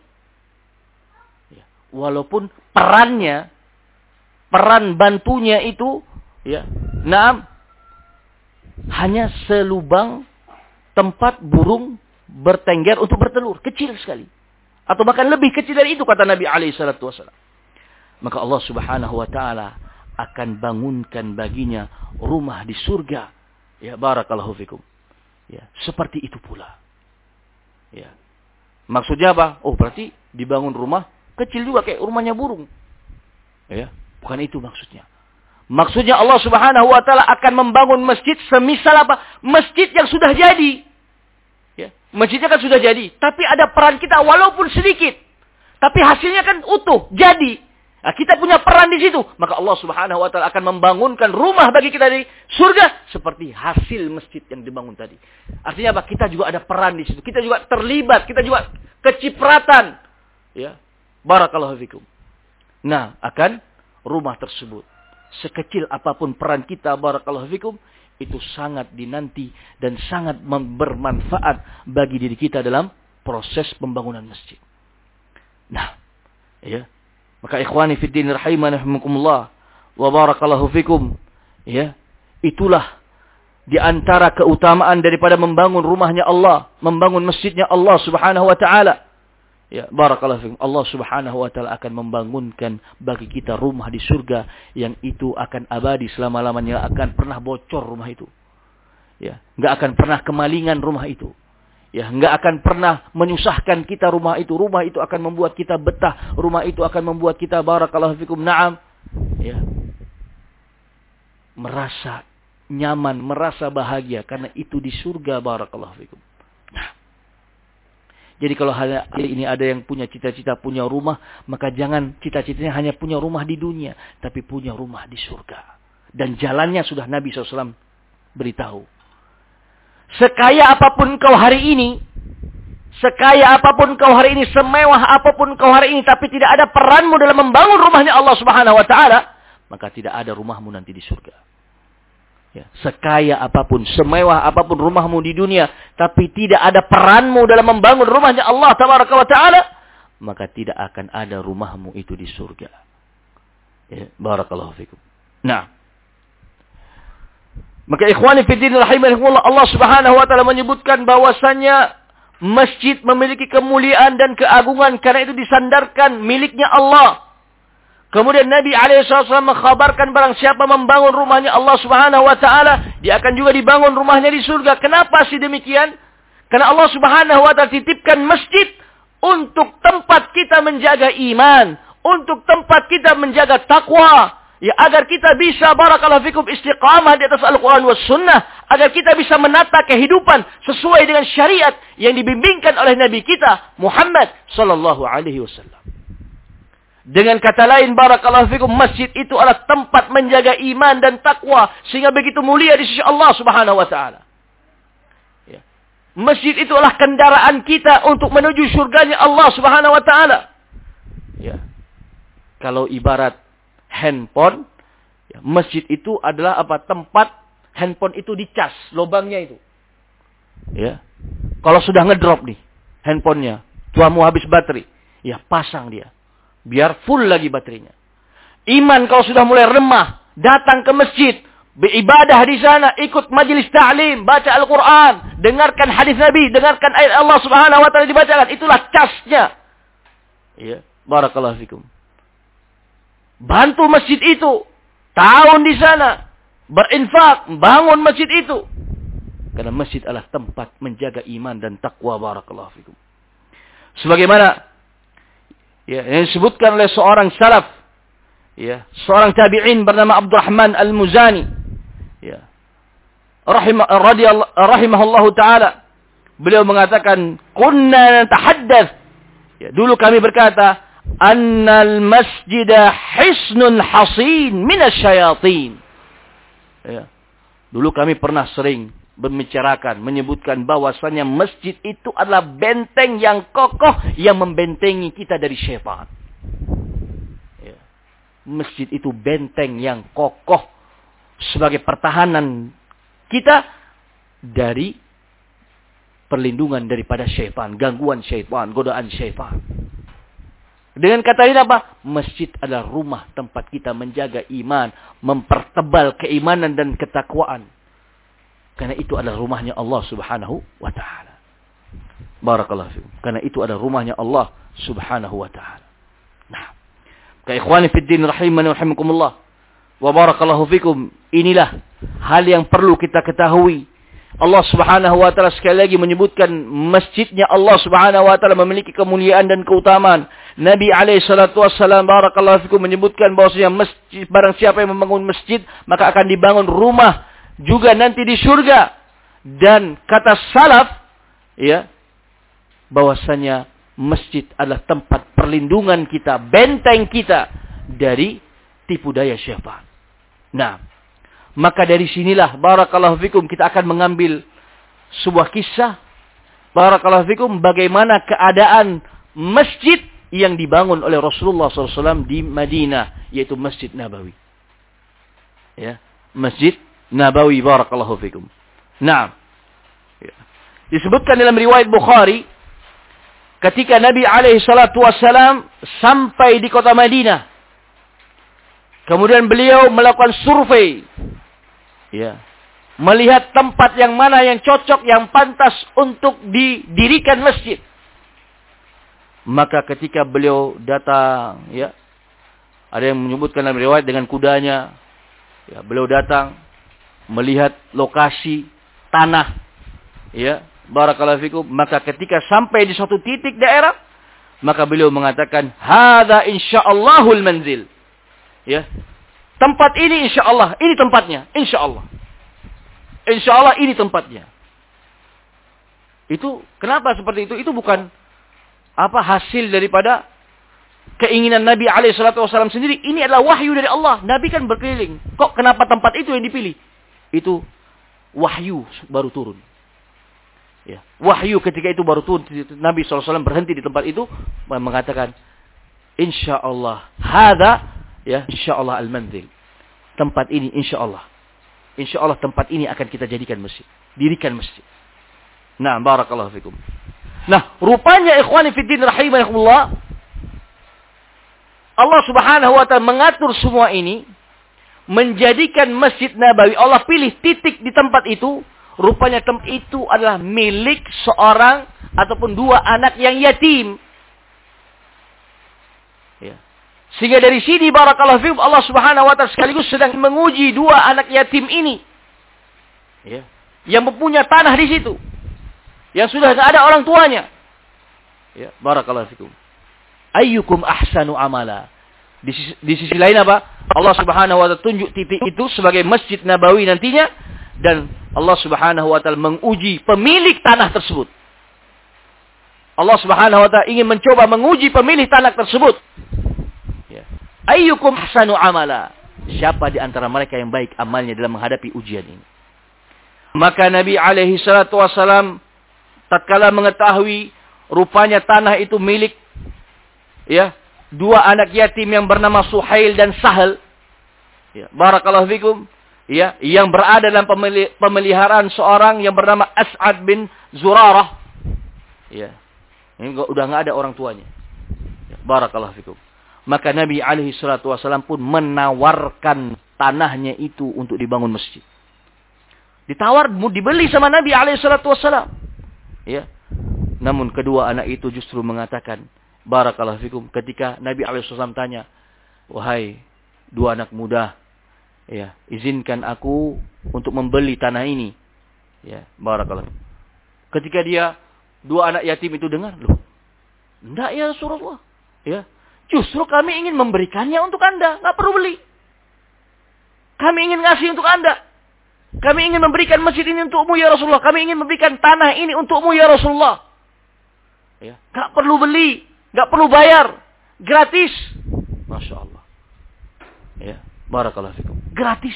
walaupun perannya, peran bantunya itu, ya, nah, hanya selubang tempat burung bertengger untuk bertelur, kecil sekali, atau bahkan lebih kecil dari itu, kata Nabi alaihi salatu wasallam, maka Allah Subhanahu wa taala akan bangunkan baginya rumah di surga. Ya, barakallahu fikum. Ya, seperti itu pula. Ya. Maksudnya apa? Oh, berarti dibangun rumah kecil juga kayak rumahnya burung. Ya, bukan itu maksudnya. Maksudnya Allah Subhanahu wa taala akan membangun masjid semisal apa? Masjid yang sudah jadi. Ya, masjidnya kan sudah jadi, tapi ada peran kita walaupun sedikit. Tapi hasilnya kan utuh, jadi. Nah, kita punya peran di situ, maka Allah Subhanahu wa taala akan membangunkan rumah bagi kita di surga seperti hasil masjid yang dibangun tadi. Artinya apa? Kita juga ada peran di situ. Kita juga terlibat, kita juga kecipratan. Ya. Barakallahu fikum. Nah, akan rumah tersebut, sekecil apapun peran kita, barakallahu fikum, itu sangat dinanti dan sangat bermanfaat bagi diri kita dalam proses pembangunan masjid. Nah, ya. Maka ikhwani fiddin rahimani rahimakumullah wa barakallahu fikum, ya, itulah di antara keutamaan daripada membangun rumahnya Allah, membangun masjidnya Allah Subhanahu wa taala. Ya, barakallahu fikum. Allah Subhanahu wa taala akan membangunkan bagi kita rumah di surga yang itu akan abadi selama-lamanya, akan pernah bocor rumah itu. Ya, enggak akan pernah kemalingan rumah itu. Ya, enggak akan pernah menyusahkan kita rumah itu. Rumah itu akan membuat kita betah. Rumah itu akan membuat kita, barakallahu fikum, na'am, ya, merasa nyaman, merasa bahagia karena itu di surga, barakallahu fikum. Nah, jadi kalau hal ini ada yang punya cita-cita punya rumah, maka jangan cita-citanya hanya punya rumah di dunia, tapi punya rumah di surga. Dan jalannya sudah Nabi shallallahu alaihi wasallam beritahu. Sekaya apapun kau hari ini, sekaya apapun kau hari ini, semewah apapun kau hari ini, tapi tidak ada peranmu dalam membangun rumahnya Allah Subhanahu wa taala, maka tidak ada rumahmu nanti di surga. Ya, sekaya apapun, semewah apapun rumahmu di dunia, tapi tidak ada peranmu dalam membangun rumahnya Allah Tabaraka wa taala, maka tidak akan ada rumahmu itu di surga. Ya, barakallahu fikum. Nah, maka ikhwani fiddin rahimahullah, Allah Subhanahu wa taala menyebutkan bahwasannya masjid memiliki kemuliaan dan keagungan karena itu disandarkan miliknya Allah. Kemudian Nabi alaihi wasallam mengkhabarkan barang siapa membangun rumahnya Allah Subhanahu wa taala, dia akan juga dibangun rumahnya di surga. Kenapa sih demikian? Karena Allah Subhanahu wa taala titipkan masjid untuk tempat kita menjaga iman, untuk tempat kita menjaga takwa. Ya, agar kita bisa, barakallahu fikum, istiqamah di atas Al-Quran was sunnah. Agar kita bisa menata kehidupan sesuai dengan syariat yang dibimbingkan oleh Nabi kita, Muhammad sallallahu alaihi wasallam. Dengan kata lain, barakallahu fikum, masjid itu adalah tempat menjaga iman dan takwa. Sehingga begitu mulia di sisi Allah Subhanahu wa ta'ala. Ya. Masjid itu adalah kendaraan kita untuk menuju surganya Allah Subhanahu wa ta'ala. Ya. Kalau ibarat handphone, Ya, masjid itu adalah apa? Tempat handphone itu dicas, lubangnya itu. Ya. Kalau sudah ngedrop nih handphonenya, tuamu habis baterai, ya pasang dia. Biar full lagi baterainya. Iman kalau sudah mulai remah, datang ke masjid, beribadah di sana, ikut majelis ta'lim, baca Al-Quran, dengarkan hadis Nabi, dengarkan ayat Allah Subhanahu wa taala dibacakan, itulah casnya. Ya, barakallahu fikum. Bantu masjid itu, tahun di sana, berinfak, bangun masjid itu. Karena masjid adalah tempat menjaga iman dan takwa, barakallahu fikum. Sebagaimana ya, yang disebutkan oleh seorang salaf, ya, seorang tabi'in bernama Abdurrahman Al-Muzani, ya, rahimah radhiyallahu rahimahullahu taala, beliau mengatakan, kunna natahaddath, ya, dulu kami berkata, annal masjida hisnun hasin minasyayatin. Ya, dulu kami pernah sering membicarakan, menyebutkan bahwasanya masjid itu adalah benteng yang kokoh yang membentengi kita dari syaitan. Ya. Masjid itu benteng yang kokoh sebagai pertahanan kita dari perlindungan daripada syaitan, gangguan syaitan, godaan syaitan. Dengan kata ini apa? Masjid adalah rumah tempat kita menjaga iman, mempertebal keimanan dan ketakwaan. Karena itu adalah rumahnya Allah Subhanahu wa taala. Barakallahu fikum. Karena itu adalah rumahnya Allah Subhanahu wa taala. Nah, ka ikhwani fid din rahimani wa rahimakumullah. Wa barakallahu fikum. Inilah hal yang perlu kita ketahui. Allah Subhanahu wa taala sekali lagi menyebutkan masjidnya Allah Subhanahu wa taala memiliki kemuliaan dan keutamaan. Nabi alaihi salatu wassalam barakallahu fikum menyebutkan bahwasanya masjid, barang siapa yang membangun masjid maka akan dibangun rumah juga nanti di surga. Dan kata salaf, ya, bahwasanya masjid adalah tempat perlindungan kita, benteng kita dari tipu daya syaitan. Nah, maka dari sinilah barakallahu fikum kita akan mengambil sebuah kisah, barakallahu fikum, bagaimana keadaan masjid yang dibangun oleh Rasulullah shallallahu alaihi wasallam di Madinah, yaitu Masjid Nabawi. Ya, Masjid Nabawi, barakallahu fikum. Nah, ya, disebutkan dalam riwayat Bukhari, ketika Nabi alaihi salatu wassalam sampai di kota Madinah, kemudian beliau melakukan survei, ya, melihat tempat yang mana yang cocok, yang pantas untuk didirikan masjid. Maka ketika beliau datang, ya, ada yang menyebutkan dalam riwayat dengan kudanya, ya, beliau datang melihat lokasi tanah, ya, barakallahu fikum. Maka ketika sampai di suatu titik daerah, maka beliau mengatakan, hadza insya'allahul manzil. Ya, tempat ini insyaallah, ini tempatnya, insyaallah. Insyaallah ini tempatnya. Itu kenapa seperti itu? Itu bukan apa hasil daripada keinginan Nabi alaihi salatu wasallam sendiri. Ini adalah wahyu dari Allah. Nabi kan berkeliling. Kok kenapa tempat itu yang dipilih? Itu wahyu baru turun. Ya, wahyu ketika itu baru turun. Nabi shallallahu alaihi wasallam berhenti di tempat itu mengatakan, insyaallah hadza, ya, insyaallah al-manzil. Tempat ini insyaallah. Insyaallah tempat ini akan kita jadikan masjid. Dirikan masjid. Nah, barakallahu fikum. Nah, rupanya ikhwani fiddin rahimakumullah, Allah Subhanahu wa taala mengatur semua ini, menjadikan Masjid Nabawi. Allah pilih titik di tempat itu. Rupanya tempat itu adalah milik seorang ataupun dua anak yang yatim. Ya. Sehingga dari sini barakallahu fikum, Allah Subhanahu wa taala sekaligus sedang menguji dua anak yatim ini. Ya. Yang mempunyai tanah di situ. Yang sudah tidak ada orang tuanya. Ya, barakallahu fikum. Ayyukum ahsanu amala. Di sisi, di sisi lain apa? Allah Subhanahu wa taala tunjuk titik itu sebagai Masjid Nabawi nantinya, dan Allah Subhanahu wa taala menguji pemilik tanah tersebut. Allah Subhanahu wa taala ingin mencoba menguji pemilik tanah tersebut. Ya. Ayyukum ahsanu amala. Siapa di antara mereka yang baik amalnya dalam menghadapi ujian ini? Maka Nabi alaihi salatu wasalam tatkala mengetahui rupanya tanah itu milik, ya, dua anak yatim yang bernama Suhail dan Sahal, Ya, barakallahu fikum. Ya, yang berada dalam pemeliharaan seorang yang bernama As'ad bin Zurarah. Ya. Ini udah enggak ada orang tuanya. Ya, barakallahu fikum. Maka Nabi alaihi salatu wasallam pun menawarkan tanahnya itu untuk dibangun masjid. Ditawar, dibeli sama Nabi alaihi salatu wasallam. Ya. Namun kedua anak itu justru mengatakan, barakallahu fikum, ketika Nabi alaihi wasallam tanya, "Wahai dua anak muda, ya, izinkan aku untuk membeli tanah ini." Ya, barakallahu. Ketika dia dua anak yatim itu dengar, loh, enggak ya Rasulullah. Ya, justru kami ingin memberikannya untuk Anda, enggak perlu beli. Kami ingin ngasih untuk Anda. Kami ingin memberikan masjid ini untukmu ya Rasulullah. Kami ingin memberikan tanah ini untukmu ya Rasulullah. Ya, enggak perlu beli, enggak perlu bayar, gratis. Masya Allah. Ya, barakallahu fikum. Gratis.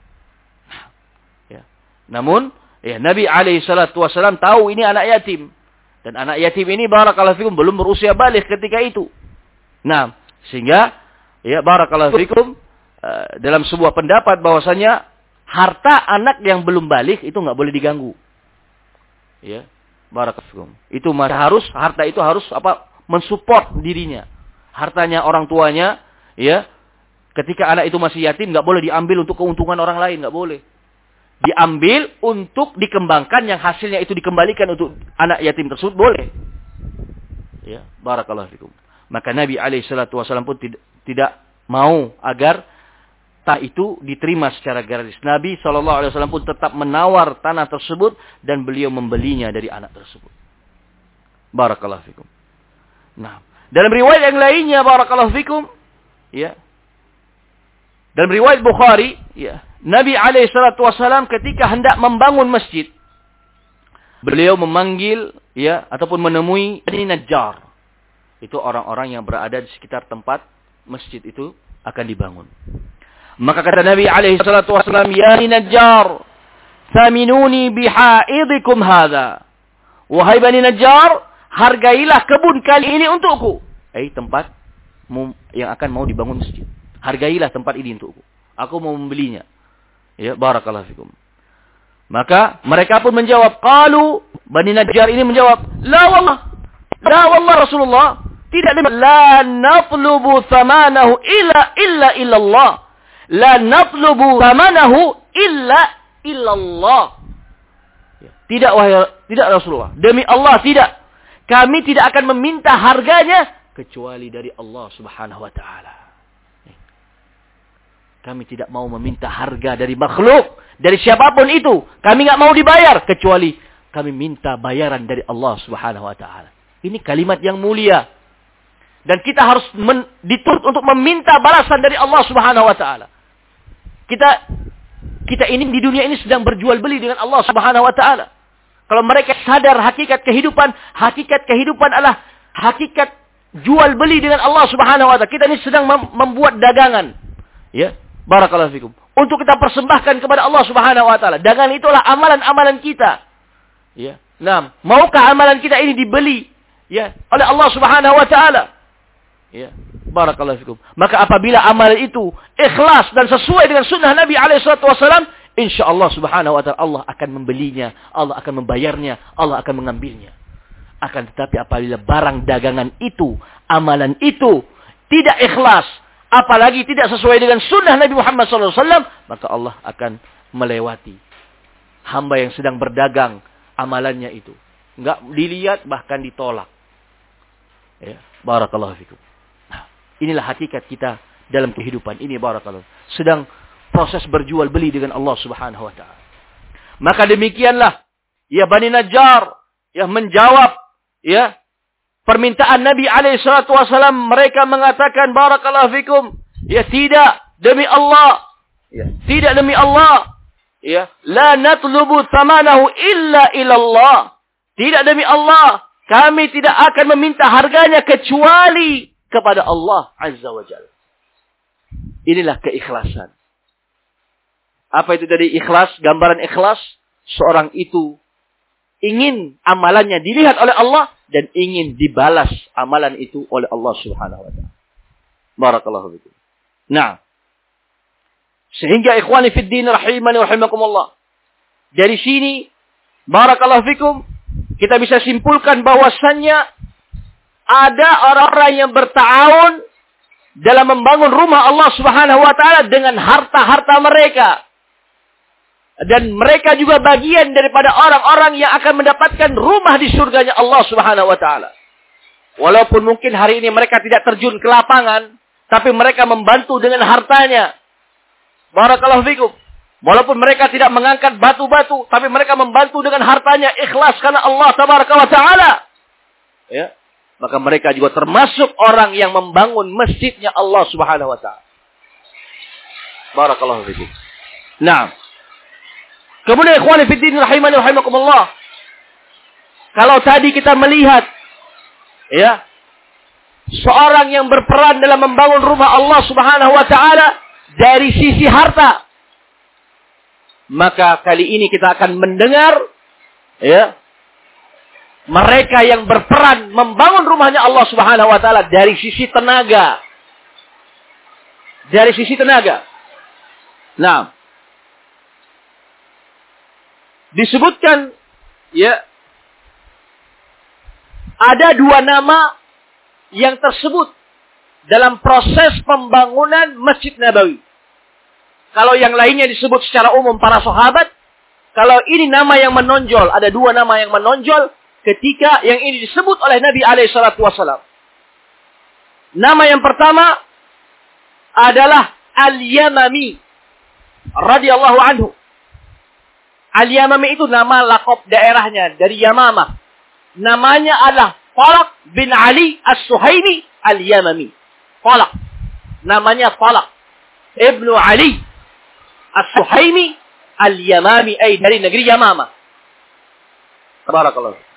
Ya. Namun, ya, Nabi alaihi salatu wasallam tahu ini anak yatim. Dan anak yatim ini barakallahu fikum belum berusia balik ketika itu. Nah, sehingga ya barakallahu fikum uh, dalam sebuah pendapat bahwasanya harta anak yang belum balik itu enggak boleh diganggu. Ya, barakallahu fikum. Itu harus harta itu harus apa? Mensupport dirinya. Hartanya orang tuanya, ya. Ketika anak itu masih yatim, nggak boleh diambil untuk keuntungan orang lain, nggak boleh. Diambil untuk dikembangkan, yang hasilnya itu dikembalikan untuk anak yatim tersebut, boleh. Ya, barakallahu fikum. Maka Nabi alaihi salatu wasallam pun tidak, tidak mau agar tanah itu diterima secara gratis. Nabi shallallahu alaihi wasallam pun tetap menawar tanah tersebut dan beliau membelinya dari anak tersebut. Barakallahu fikum. Nah, dalam riwayat yang lainnya, barakallahu fikum, ya. Dalam riwayat Bukhari, ya, Nabi alaihi salatu wasallam ketika hendak membangun masjid, beliau memanggil, ya, ataupun menemui Bani Najjar. Itu orang-orang yang berada di sekitar tempat masjid itu akan dibangun. Maka kata Nabi alaihi salatu wasallam, "Ya Bani Najjar, thaminuni bihaidikum hadha." Wahai Bani Najjar, hargailah kebun kali ini untukku. Eh, tempat yang akan mau dibangun masjid. Hargailah tempat ini untukku. Aku mau membelinya. Ya, barakallahu fikum. Maka mereka pun menjawab, qalu, Bani Najjar ini menjawab, la wallah, la wallah Rasulullah, tidak demikian. La natlubu thamanahu illa illa illallah. La natlubu thamanahu illa illallah. Ya, tidak wahai, tidak Rasulullah. Demi Allah tidak. Kami tidak akan meminta harganya kecuali dari Allah Subhanahu wa taala. Kami tidak mau meminta harga dari makhluk, dari siapapun itu. Kami nggak mau dibayar kecuali kami minta bayaran dari Allah Subhanahu wa taala. Ini kalimat yang mulia. Dan kita harus men, dituntut untuk meminta balasan dari Allah Subhanahu wa taala. Kita kita ini di dunia ini sedang berjual beli dengan Allah Subhanahu wa taala. Kalau mereka sadar hakikat kehidupan, hakikat kehidupan adalah hakikat jual beli dengan Allah Subhanahu wa taala. Kita ini sedang mem membuat dagangan. Ya, barakallahu fikum. Untuk kita persembahkan kepada Allah Subhanahu wa taala. Dagangan itulah amalan-amalan kita. Ya. Nah, maukah amalan kita ini dibeli, ya, oleh Allah Subhanahu wa taala? Ya, barakallahu fikum. Maka apabila amalan itu ikhlas dan sesuai dengan sunnah Nabi alaihi salatu wasallam, insyaallah Subhanahu wa taala Allah akan membelinya, Allah akan membayarnya, Allah akan mengambilnya. Akan tetapi apabila barang dagangan itu, amalan itu tidak ikhlas, apalagi tidak sesuai dengan sunnah Nabi Muhammad sallallahu alaihi wasallam, maka Allah akan melewati hamba yang sedang berdagang amalannya itu. Enggak dilihat, bahkan ditolak. Ya, barakallahu fikum. Nah, inilah hakikat kita dalam kehidupan ini, barakallahu. Sedang proses berjual beli dengan Allah Subhanahu wa taala. Maka demikianlah ya Bani Najjar ya menjawab ya permintaan Nabi alaihi salatu wasallam. Mereka mengatakan, barakallahu fikum, ya tidak, demi Allah, ya tidak, demi Allah, ya la natlubu thamanahu illa ilallah. Tidak, demi Allah, kami tidak akan meminta harganya kecuali kepada Allah Azza wa Jalla. Inilah keikhlasan. Apa itu dari ikhlas? Gambaran ikhlas, seorang itu ingin amalannya dilihat oleh Allah dan ingin dibalas amalan itu oleh Allah Subhanahu wa taala. Barakallahu fikum. Nah, Sehingga ikhwani fid din rahimani wa rahimakumullah. Dari sini barakallahu fikum kita bisa simpulkan bahwasannya ada orang-orang yang berta'awun dalam membangun rumah Allah Subhanahu wa taala dengan harta-harta mereka. Dan mereka juga bagian daripada orang-orang yang akan mendapatkan rumah di surganya Allah Subhanahu wa taala. Walaupun mungkin hari ini mereka tidak terjun ke lapangan, tapi mereka membantu dengan hartanya. Barakallahu fikum. Walaupun mereka tidak mengangkat batu-batu, tapi mereka membantu dengan hartanya ikhlas karena Allah tabaraka wa taala. Ya. Maka mereka juga termasuk orang yang membangun masjidnya Allah Subhanahu wa taala. Barakallahu fikum. Nah. Kemudian ikhwani fid din rahimani wa rahimakumullah. Kalau tadi kita melihat ya, seorang yang berperan dalam membangun rumah Allah Subhanahu wa taala dari sisi harta, maka kali ini kita akan mendengar ya, mereka yang berperan membangun rumahnya Allah Subhanahu wa taala dari sisi tenaga. Dari sisi tenaga. Nah, disebutkan ya, ada dua nama yang tersebut dalam proses pembangunan Masjid Nabawi. Kalau yang lainnya disebut secara umum para sahabat, kalau ini nama yang menonjol, ada dua nama yang menonjol ketika yang ini disebut oleh Nabi alaihi salatu wasallam. Nama yang pertama adalah Al-Yamami radhiyallahu anhu. Al-Yamami itu nama lakop daerahnya dari Yamamah. Namanya adalah Talaq bin Ali As-Suhaimi Al-Yamami. Talaq. Namanya Talaq Ibnu Ali As-Suhaimi Al-Yamami, ay dari negeri Yamamah. Barakallahu.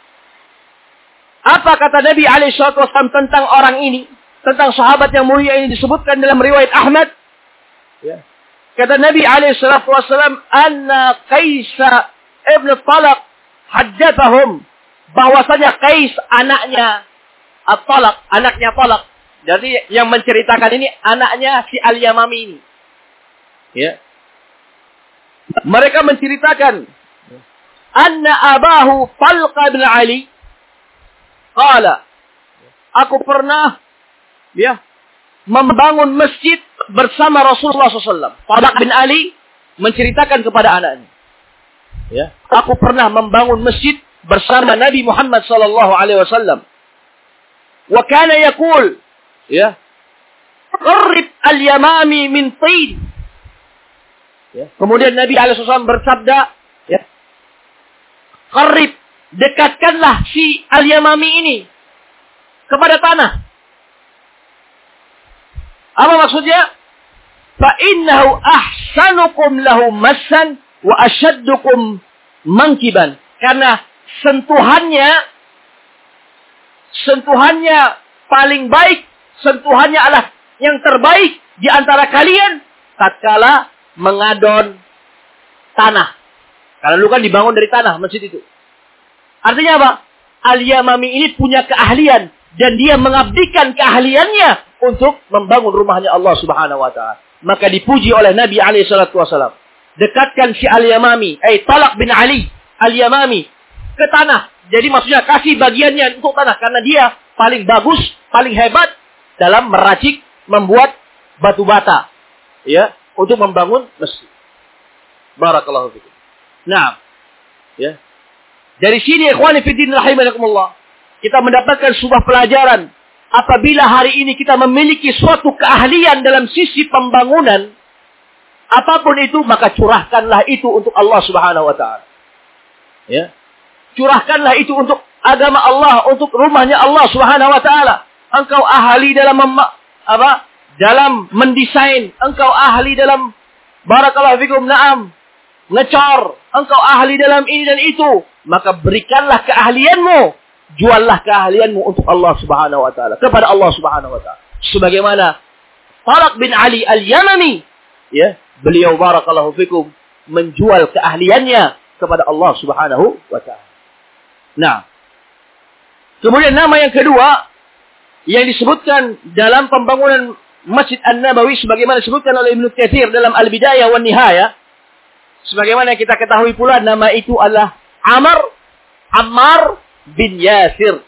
Apa kata Nabi alaihi salatu wasallam tentang orang ini, tentang sahabat yang mulia ini disebutkan dalam riwayat Ahmad? Ya. Kata Nabi alaihi salatu wasallam, anna Qais ibn Talaq haddathahum, bahwasanya Qais anaknya At-Talaq, anaknya Talaq. Jadi yang menceritakan ini anaknya si Al-Yamami ini. Ya. Mereka menceritakan anna abahu Talq bin Ali qala, aku pernah ya membangun masjid bersama Rasulullah sallallahu alaihi wasallam. Talq bin Ali menceritakan kepada anaknya, ya, aku pernah membangun masjid bersama Nabi Muhammad sallallahu alaihi wasallam. Wa kana yaqul, ya, qarrib al-yamami min tin. Ya. Kemudian Nabi alaihi wasallam bersabda, ya, qarrib, dekatkanlah si al-yamami ini kepada tanah. Apa maksudnya? Fa innahu ahsanukum lahu massan wa ashaddukum mankiban. Karena sentuhannya sentuhannya paling baik, sentuhannya adalah yang terbaik di antara kalian tatkala mengadon tanah. Karena dulu kan dibangun dari tanah masjid itu. Artinya apa? Al-Yamami ini punya keahlian dan dia mengabdikan keahliannya untuk membangun rumahnya Allah Subhanahu wa taala. Maka dipuji oleh Nabi alaihi salatu wasallam. Dekatkan si Al-Yamami, ay Talq bin Ali Al-Yamami ke tanah. Jadi maksudnya kasih bagiannya untuk tanah karena dia paling bagus, paling hebat dalam meracik, membuat batu bata, ya, untuk membangun masjid. Barakallahu fikum. Nah, ya. Dari sini ikhwani fi din rahimakumullah, kita mendapatkan sebuah pelajaran. Apabila hari ini kita memiliki suatu keahlian dalam sisi pembangunan, apapun itu, maka curahkanlah itu untuk Allah Subhanahu wa taala. Ya. Curahkanlah itu untuk agama Allah, untuk rumahnya Allah Subhanahu wa taala. Engkau ahli dalam mem- apa? Dalam mendesain, engkau ahli dalam barakallahu fikum, na'am, ngecor, engkau ahli dalam ini dan itu, maka berikanlah keahlianmu, juallah keahlianmu untuk Allah Subhanahu wa taala, kepada Allah Subhanahu wa taala. Sebagaimana Talq bin Ali Al-Yamami, ya, beliau barakallahu fikum menjual keahliannya kepada Allah Subhanahu wa taala. Nah, kemudian nama yang kedua yang disebutkan dalam pembangunan Masjid An-Nabawi sebagaimana disebutkan oleh Ibnu Katsir dalam Al-Bidayah wan Nihayah. Sebagaimana kita ketahui pula nama itu adalah Amr Ammar bin Yasir.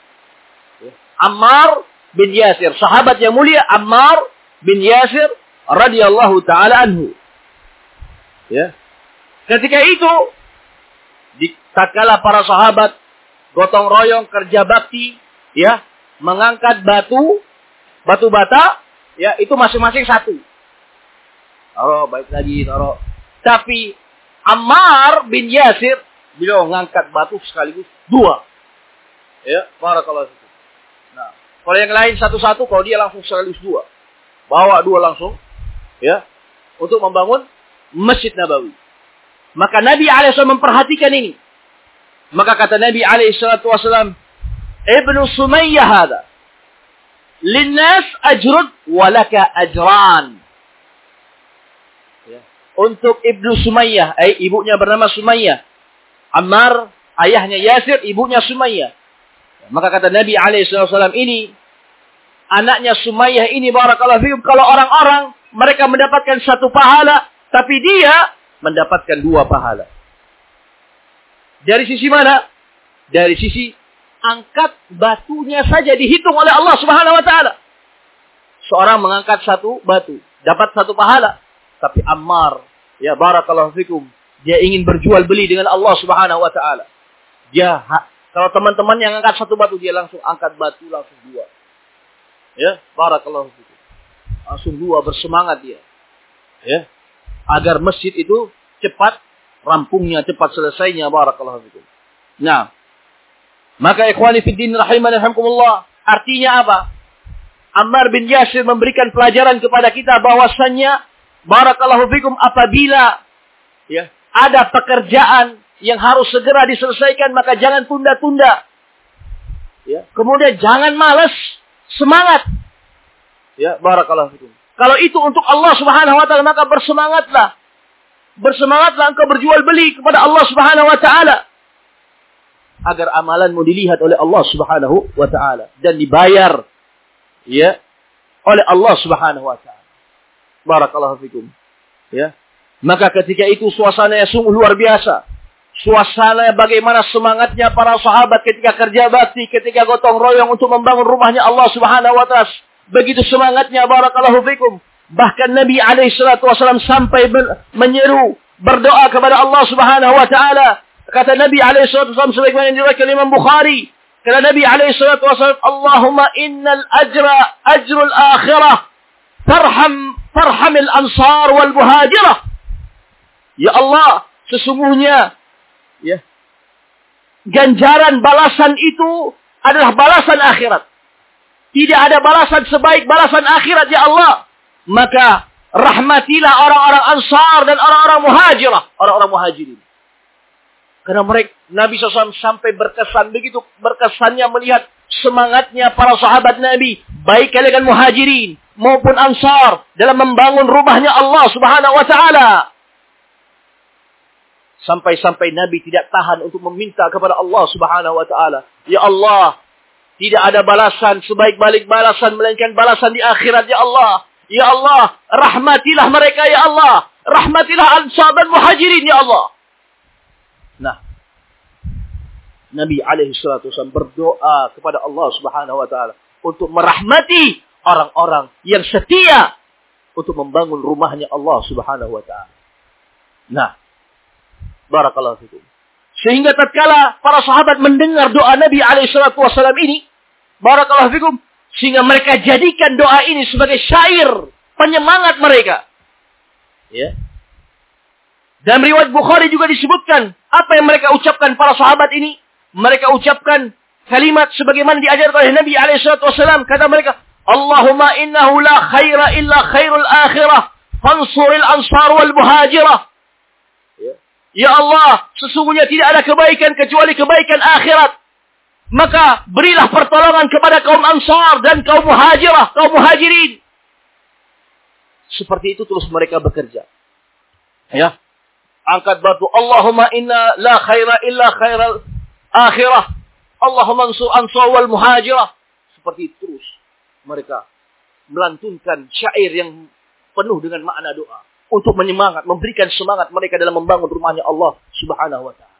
Ammar bin Yasir, sahabat yang mulia Ammar bin Yasir radhiyallahu taala anhu. Ya. Ketika itu tatkala para sahabat gotong royong kerja bakti, ya, mengangkat batu, batu bata, ya, itu masing-masing satu. Taruh, baik lagi, taruh. Tapi Ammar bin Yasir, beliau mengangkat batu sekaligus dua. Ya, barakallahu fikum. Nah, kalau yang lain satu-satu, kalau dia langsung sekaligus dua. Bawa dua langsung, ya, untuk membangun Masjid Nabawi. Maka Nabi alaihi wasallam memperhatikan ini. Maka kata Nabi alaihi wasallam, Ibnu Sumayyah hada, linnas ajrun walaka ajran. Ya. Untuk Ibnu Sumayyah, eh, ibunya bernama Sumayyah. Ammar, ayahnya Yasir, ibunya Sumayyah. Maka kata Nabi alaihi wasallam ini, anaknya Sumayyah ini barakallahu fikum, kalau orang-orang mereka mendapatkan satu pahala, tapi dia mendapatkan dua pahala. Dari sisi mana? Dari sisi angkat batunya saja dihitung oleh Allah Subhanahu wa taala. Seorang mengangkat satu batu, dapat satu pahala. Tapi Ammar, ya barakallahu fikum, dia ingin berjual beli dengan Allah Subhanahu wa taala. Dia kalau teman-teman yang angkat satu batu, dia langsung angkat batu langsung dua. Ya, barakallahu fikum. Langsung dua, bersemangat dia. Ya. Agar masjid itu cepat rampungnya, cepat selesainya, barakallahu fikum. Nah, maka ikhwani fiddin rahimani rahimakumullah, artinya apa? Ammar bin Yasir memberikan pelajaran kepada kita bahwasannya barakallahu fikum, apabila ya ada pekerjaan yang harus segera diselesaikan, maka jangan tunda-tunda. Ya, kemudian jangan malas, semangat. Ya, barakallahu fikum. Kalau itu untuk Allah Subhanahu wa taala, maka bersemangatlah. Bersemangatlah engkau berjual beli kepada Allah Subhanahu wa taala. Agar amalanmu dilihat oleh Allah Subhanahu wa taala dan dibayar, ya, oleh Allah Subhanahu wa taala. Barakallahu fikum. Ya. Maka ketika itu suasananya sungguh luar biasa. Suasana bagaimana semangatnya para sahabat ketika kerja bakti, ketika gotong royong untuk membangun rumahnya Allah Subhanahu wa taala. Begitu semangatnya, barakallahu fikum. Bahkan Nabi alaihi salatu wasallam sampai ber, menyeru, berdoa kepada Allah Subhanahu wa taala. Kata Nabi alaihi salatu wasallam sebagaimana yang diriwayatkan Imam Bukhari, kata Nabi alaihi salatu wasallam, Allahumma innal ajra ajrul akhirah, tarham tarhamil ansar wal muhajirah. Ya Allah, sesungguhnya ya, ganjaran balasan itu adalah balasan akhirat. Tidak ada balasan sebaik balasan akhirat, ya Allah. Maka rahmatilah orang-orang Ansar dan orang-orang Muhajirah, orang-orang Muhajirin. Karena mereka, Nabi shallallahu alaihi wasallam sampai berkesan, begitu berkesannya melihat semangatnya para sahabat Nabi, baik kalangan Muhajirin maupun Ansar, dalam membangun rumahnya Allah Subhanahu wa taala. Sampai-sampai Nabi tidak tahan untuk meminta kepada Allah Subhanahu wa taala, ya Allah, tidak ada balasan sebaik-baik balasan melainkan balasan di akhirat, ya Allah. Ya Allah, rahmatilah mereka, ya Allah. Rahmatilah Ansar dan Muhajirin, ya Allah. Nah, Nabi alaihi salatu wasallam berdoa kepada Allah Subhanahu wa taala untuk merahmati orang-orang yang setia untuk membangun rumahnya Allah Subhanahu wa taala. Nah, barakallahu fikum. Sehingga tatkala para sahabat mendengar doa Nabi alaihi salatu wasallam ini, barakallahu fikum, sehingga mereka jadikan doa ini sebagai syair penyemangat mereka. Ya. Dalam riwayat Bukhari juga disebutkan apa yang mereka ucapkan para sahabat ini. Mereka ucapkan kalimat sebagaimana diajarkan oleh Nabi alaihi salatu wasallam. Kata mereka, Allahumma innahu la khaira illa khairul akhirah, fansuril ansar wal muhajirah. Ya. Ya Allah, sesungguhnya tidak ada kebaikan kecuali kebaikan akhirat. Maka berilah pertolongan kepada kaum Ansar dan kaum Muhajirah, kaum Muhajirin. Seperti itu terus mereka bekerja. Ya. Angkat batu, Allahumma inna la khaira illa khairal akhirah. Allahumma ansur ansar wal muhajirah. Seperti itu terus mereka melantunkan syair yang penuh dengan makna doa. Untuk menyemangat, memberikan semangat mereka dalam membangun rumahnya Allah subhanahu wa ta'ala.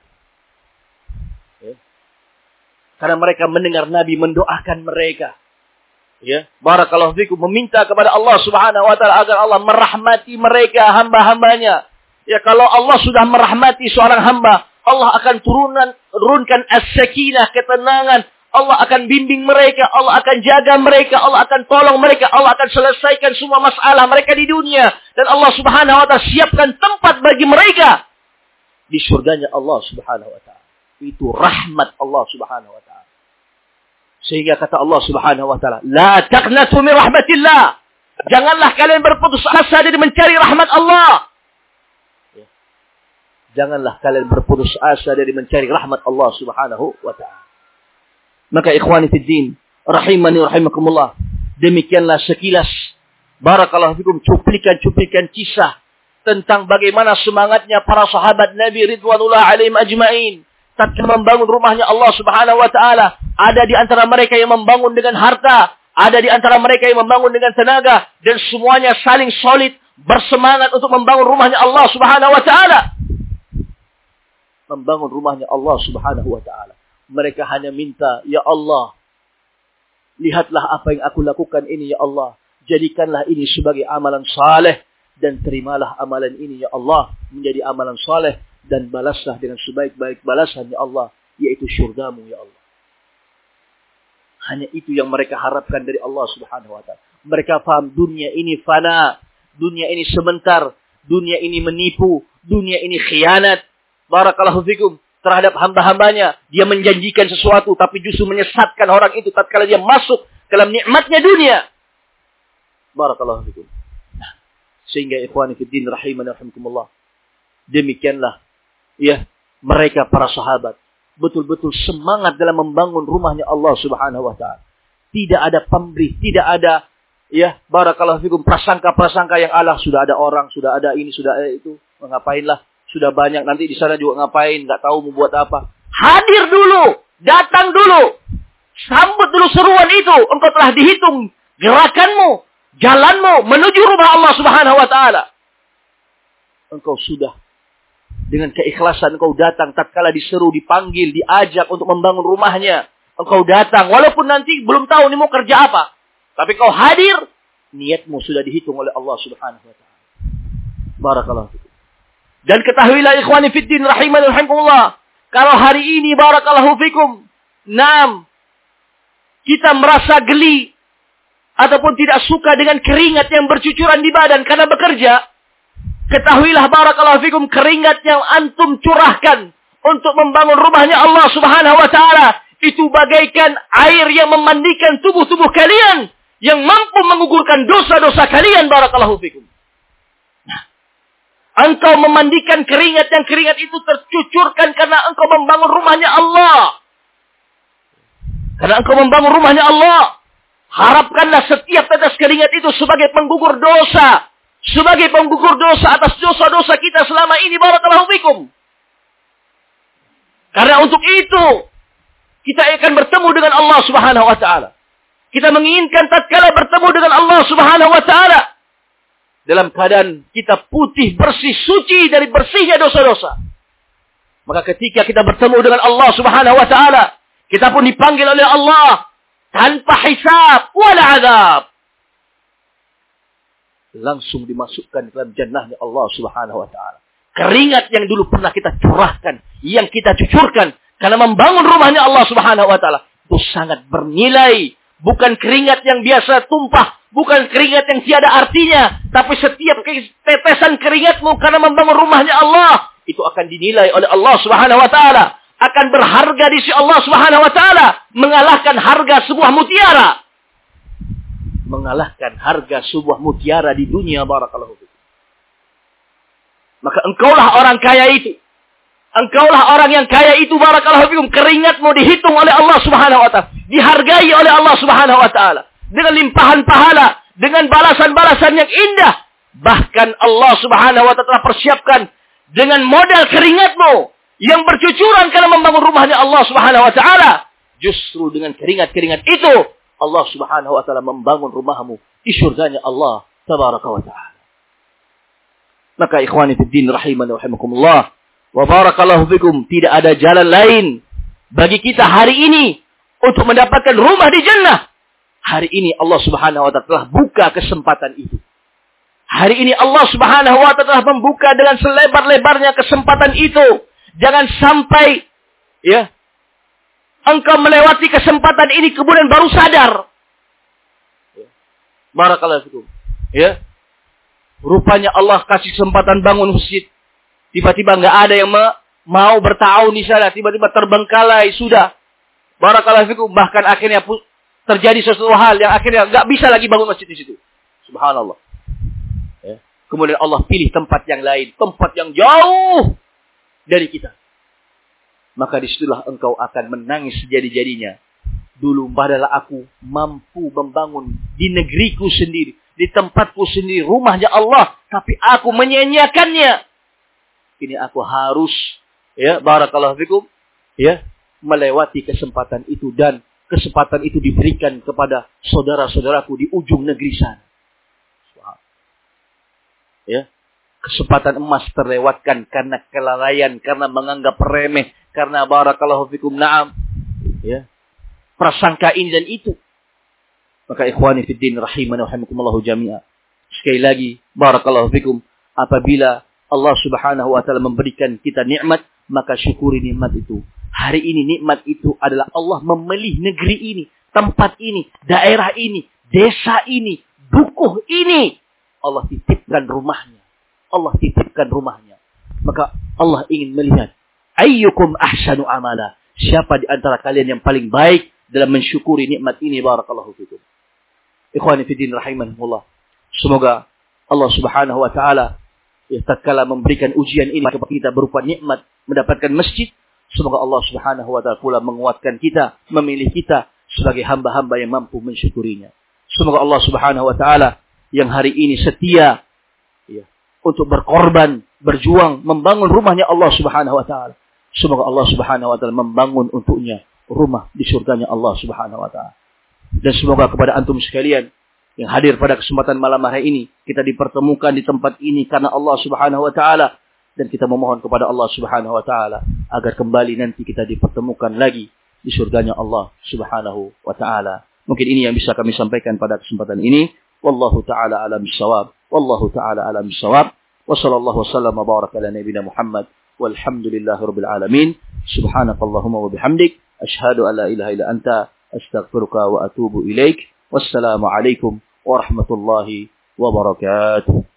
Ya. Karena mereka mendengar Nabi mendoakan mereka. Ya, barakallahu fikum, meminta kepada Allah subhanahu wa ta'ala agar Allah merahmati mereka, hamba-hambanya. Ya, kalau Allah sudah merahmati seorang hamba, Allah akan turunkan, turunkan as-sakinah, ketenangan. Allah akan bimbing mereka, Allah akan jaga mereka, Allah akan tolong mereka, Allah akan selesaikan semua masalah mereka di dunia. Dan Allah subhanahu wa ta'ala siapkan tempat bagi mereka di surganya Allah subhanahu wa ta'ala. Itu rahmat Allah subhanahu wa ta'ala. Sehingga kata Allah subhanahu wa ta'ala, La taqnatu min rahmatillah. Janganlah kalian berputus asa dari mencari rahmat Allah. Ya. Janganlah kalian berputus asa dari mencari rahmat Allah subhanahu wa ta'ala. Maka ikhwani fiddin, rahimani rahimakumullah, demikianlah sekilas barakallahu fikum cuplikan-cuplikan kisah tentang bagaimana semangatnya para sahabat Nabi ridwanullah alaihim ajmain tatkala membangun rumahnya Allah subhanahu wa ta'ala. Ada di antara mereka yang membangun dengan harta, ada di antara mereka yang membangun dengan tenaga, dan semuanya saling solid, bersemangat untuk membangun rumahnya Allah subhanahu wa ta'ala. Membangun rumahnya Allah subhanahu wa ta'ala. Mereka hanya minta, Ya Allah, lihatlah apa yang aku lakukan ini, Ya Allah. Jadikanlah ini sebagai amalan saleh, dan terimalah amalan ini, Ya Allah, menjadi amalan saleh, dan balaslah dengan sebaik-baik balasan, Ya Allah, yaitu syurgamu, Ya Allah. Hanya itu yang mereka harapkan dari Allah subhanahu wa ta'ala. Mereka faham dunia ini fana, dunia ini sebentar, dunia ini menipu, dunia ini khianat. Barakallahu fikum. Terhadap hamba-hambanya. Dia menjanjikan sesuatu, tapi justru menyesatkan orang itu tatkala dia masuk dalam nikmatnya dunia. Barakallahu fikum. Nah, sehingga ikhwani fiddin rahimani rahimakumullah. Demikianlah ya mereka para sahabat betul-betul semangat dalam membangun rumahnya Allah subhanahu wa ta'ala. Tidak ada pamrih, tidak ada ya barakallahu fikum prasangka-prasangka yang Allah sudah ada orang, sudah ada ini, sudah ada itu. Ngapainlah? Sudah banyak, nanti di sana juga ngapain, nggak tahu mau buat apa. Hadir dulu, datang dulu, sambut dulu seruan itu. Engkau telah dihitung gerakanmu, jalanmu menuju rumah Allah subhanahu wa ta'ala. Engkau sudah dengan keikhlasan engkau datang tatkala diseru, dipanggil, diajak untuk membangun rumahnya. Engkau datang, walaupun nanti belum tahu ini mau kerja apa. Tapi kau hadir, niatmu sudah dihitung oleh Allah subhanahu wa ta'ala. Barakallahu fikum. Dan ketahuilah ikhwani fiddin rahimani rahimakumullah, kalau hari ini barakallahu fikum, enam, kita merasa geli ataupun tidak suka dengan keringat yang bercucuran di badan karena bekerja, ketahuilah barakallahu fikum, keringat yang antum curahkan untuk membangun rumahnya Allah subhanahu wa ta'ala, itu bagaikan air yang memandikan tubuh-tubuh kalian, yang mampu menggugurkan dosa-dosa kalian, barakallahu fikum. Engkau memandikan keringat, yang keringat itu tercucurkan karena engkau membangun rumahnya Allah. Karena engkau membangun rumahnya Allah. Harapkanlah setiap tetes keringat itu sebagai penggugur dosa. Sebagai penggugur dosa atas dosa-dosa kita selama ini. Barakallahu fikum. Karena untuk itu, kita akan bertemu dengan Allah subhanahu wa ta'ala. Kita menginginkan tatkala bertemu dengan Allah subhanahu wa ta'ala dalam keadaan kita putih, bersih, suci dari bersihnya dosa-dosa. Maka ketika kita bertemu dengan Allah subhanahu wa ta'ala, kita pun dipanggil oleh Allah tanpa hisab wala azab. Langsung dimasukkan dalam jannahnya Allah subhanahu wa ta'ala. Keringat yang dulu pernah kita curahkan, yang kita cucurkan karena membangun rumahnya Allah subhanahu wa ta'ala, itu sangat bernilai. Bukan keringat yang biasa tumpah, bukan keringat yang tiada artinya, tapi setiap tetesan keringatmu karena membangun rumahnya Allah, itu akan dinilai oleh Allah subhanahu wa ta'ala, akan berharga di sisi Allah subhanahu wa ta'ala, mengalahkan harga sebuah mutiara. Mengalahkan harga sebuah mutiara di dunia, barakallahu fikum. Maka engkaulah orang kaya itu. Engkaulah orang yang kaya itu, barakallahu fikum. Keringatmu dihitung oleh Allah subhanahu wa ta'ala. Dihargai oleh Allah subhanahu wa ta'ala. Dengan limpahan pahala. Dengan balasan-balasan yang indah. Bahkan Allah subhanahu wa ta'ala telah persiapkan dengan modal keringatmu yang bercucuran karena membangun rumahnya Allah subhanahu wa ta'ala. Justru dengan keringat-keringat itu, Allah subhanahu wa ta'ala membangun rumahmu di surganya Allah tabaraka wa ta'ala. Maka ikhwani fiddin rahimani wa rahimakumullah wa barakallahu fikum, tidak ada jalan lain bagi kita hari ini untuk mendapatkan rumah di jannah. Hari ini Allah Subhanahu wa ta'ala telah buka kesempatan itu. Hari ini Allah Subhanahu wa ta'ala telah membuka dengan selebar-lebarnya kesempatan itu. Jangan sampai ya engkau melewati kesempatan ini kemudian baru sadar. Ya. Barakallahu fikum. Ya. Rupanya Allah kasih kesempatan bangun masjid. Tiba-tiba nggak ada yang ma mau bertahun di sana. Tiba-tiba terbengkalai sudah. Barakallahu fikum. Bahkan akhirnya terjadi sesuatu hal yang akhirnya nggak bisa lagi bangun masjid di situ. Subhanallah. Ya. Kemudian Allah pilih tempat yang lain, tempat yang jauh dari kita. Maka disitulah engkau akan menangis sejadi-jadinya. Dulu padahal aku mampu membangun di negeriku sendiri, di tempatku sendiri, rumahnya Allah, tapi aku menyanyiakannya. Ini aku harus, ya, barakallahu fikum, ya, melewati kesempatan itu, dan kesempatan itu diberikan kepada saudara-saudaraku di ujung negeri sana. Ya, kesempatan emas terlewatkan karena kelalaian, karena menganggap remeh, karena barakallahu fikum, na'am, ya, prasangka ini dan itu. Maka ikhwani fiddin rahimani wa rahimakumullah jami'a. Sekali lagi, barakallahu fikum, apabila Allah Subhanahu wa ta'ala memberikan kita nikmat, maka syukuri nikmat itu. Hari ini nikmat itu adalah Allah memilih negeri ini, tempat ini, daerah ini, desa ini, dukuh ini. Allah titipkan rumahnya. Allah titipkan rumahnya. Maka Allah ingin melihat, ayyukum ahsanu amala. Siapa di antara kalian yang paling baik dalam mensyukuri nikmat ini, barakallahu fikum. Ikhwani fiddin rahimahumullah. Semoga Allah Subhanahu wa ta'ala ya, tatkala memberikan ujian ini kepada kita berupa nikmat mendapatkan masjid, semoga Allah Subhanahu wa ta'ala pula menguatkan kita, memilih kita sebagai hamba-hamba yang mampu mensyukurinya. Semoga Allah Subhanahu wa ta'ala yang hari ini setia ya, untuk berkorban, berjuang, membangun rumahnya Allah Subhanahu wa ta'ala. Semoga Allah Subhanahu wa ta'ala membangun untuknya rumah di surganya Allah Subhanahu wa ta'ala. Dan semoga kepada antum sekalian yang hadir pada kesempatan malam hari ini, kita dipertemukan di tempat ini karena Allah Subhanahu wa ta'ala. Dan kita memohon kepada Allah Subhanahu wa ta'ala agar kembali nanti kita dipertemukan lagi di surganya Allah Subhanahu wa ta'ala. Mungkin ini yang bisa kami sampaikan pada kesempatan ini. Wallahu ta'ala alam bisawab. Wallahu ta'ala alam bisawab. Wa sallallahu wasallam wa baraka ala nabiyina Muhammad. Walhamdulillahi rabbil alamin. Subhanakallahumma wa bihamdik. Ashhadu an la ilaha illa anta. Astaghfiruka wa atubu ilaik. Wassalamu alaikum warahmatullahi wabarakatuh.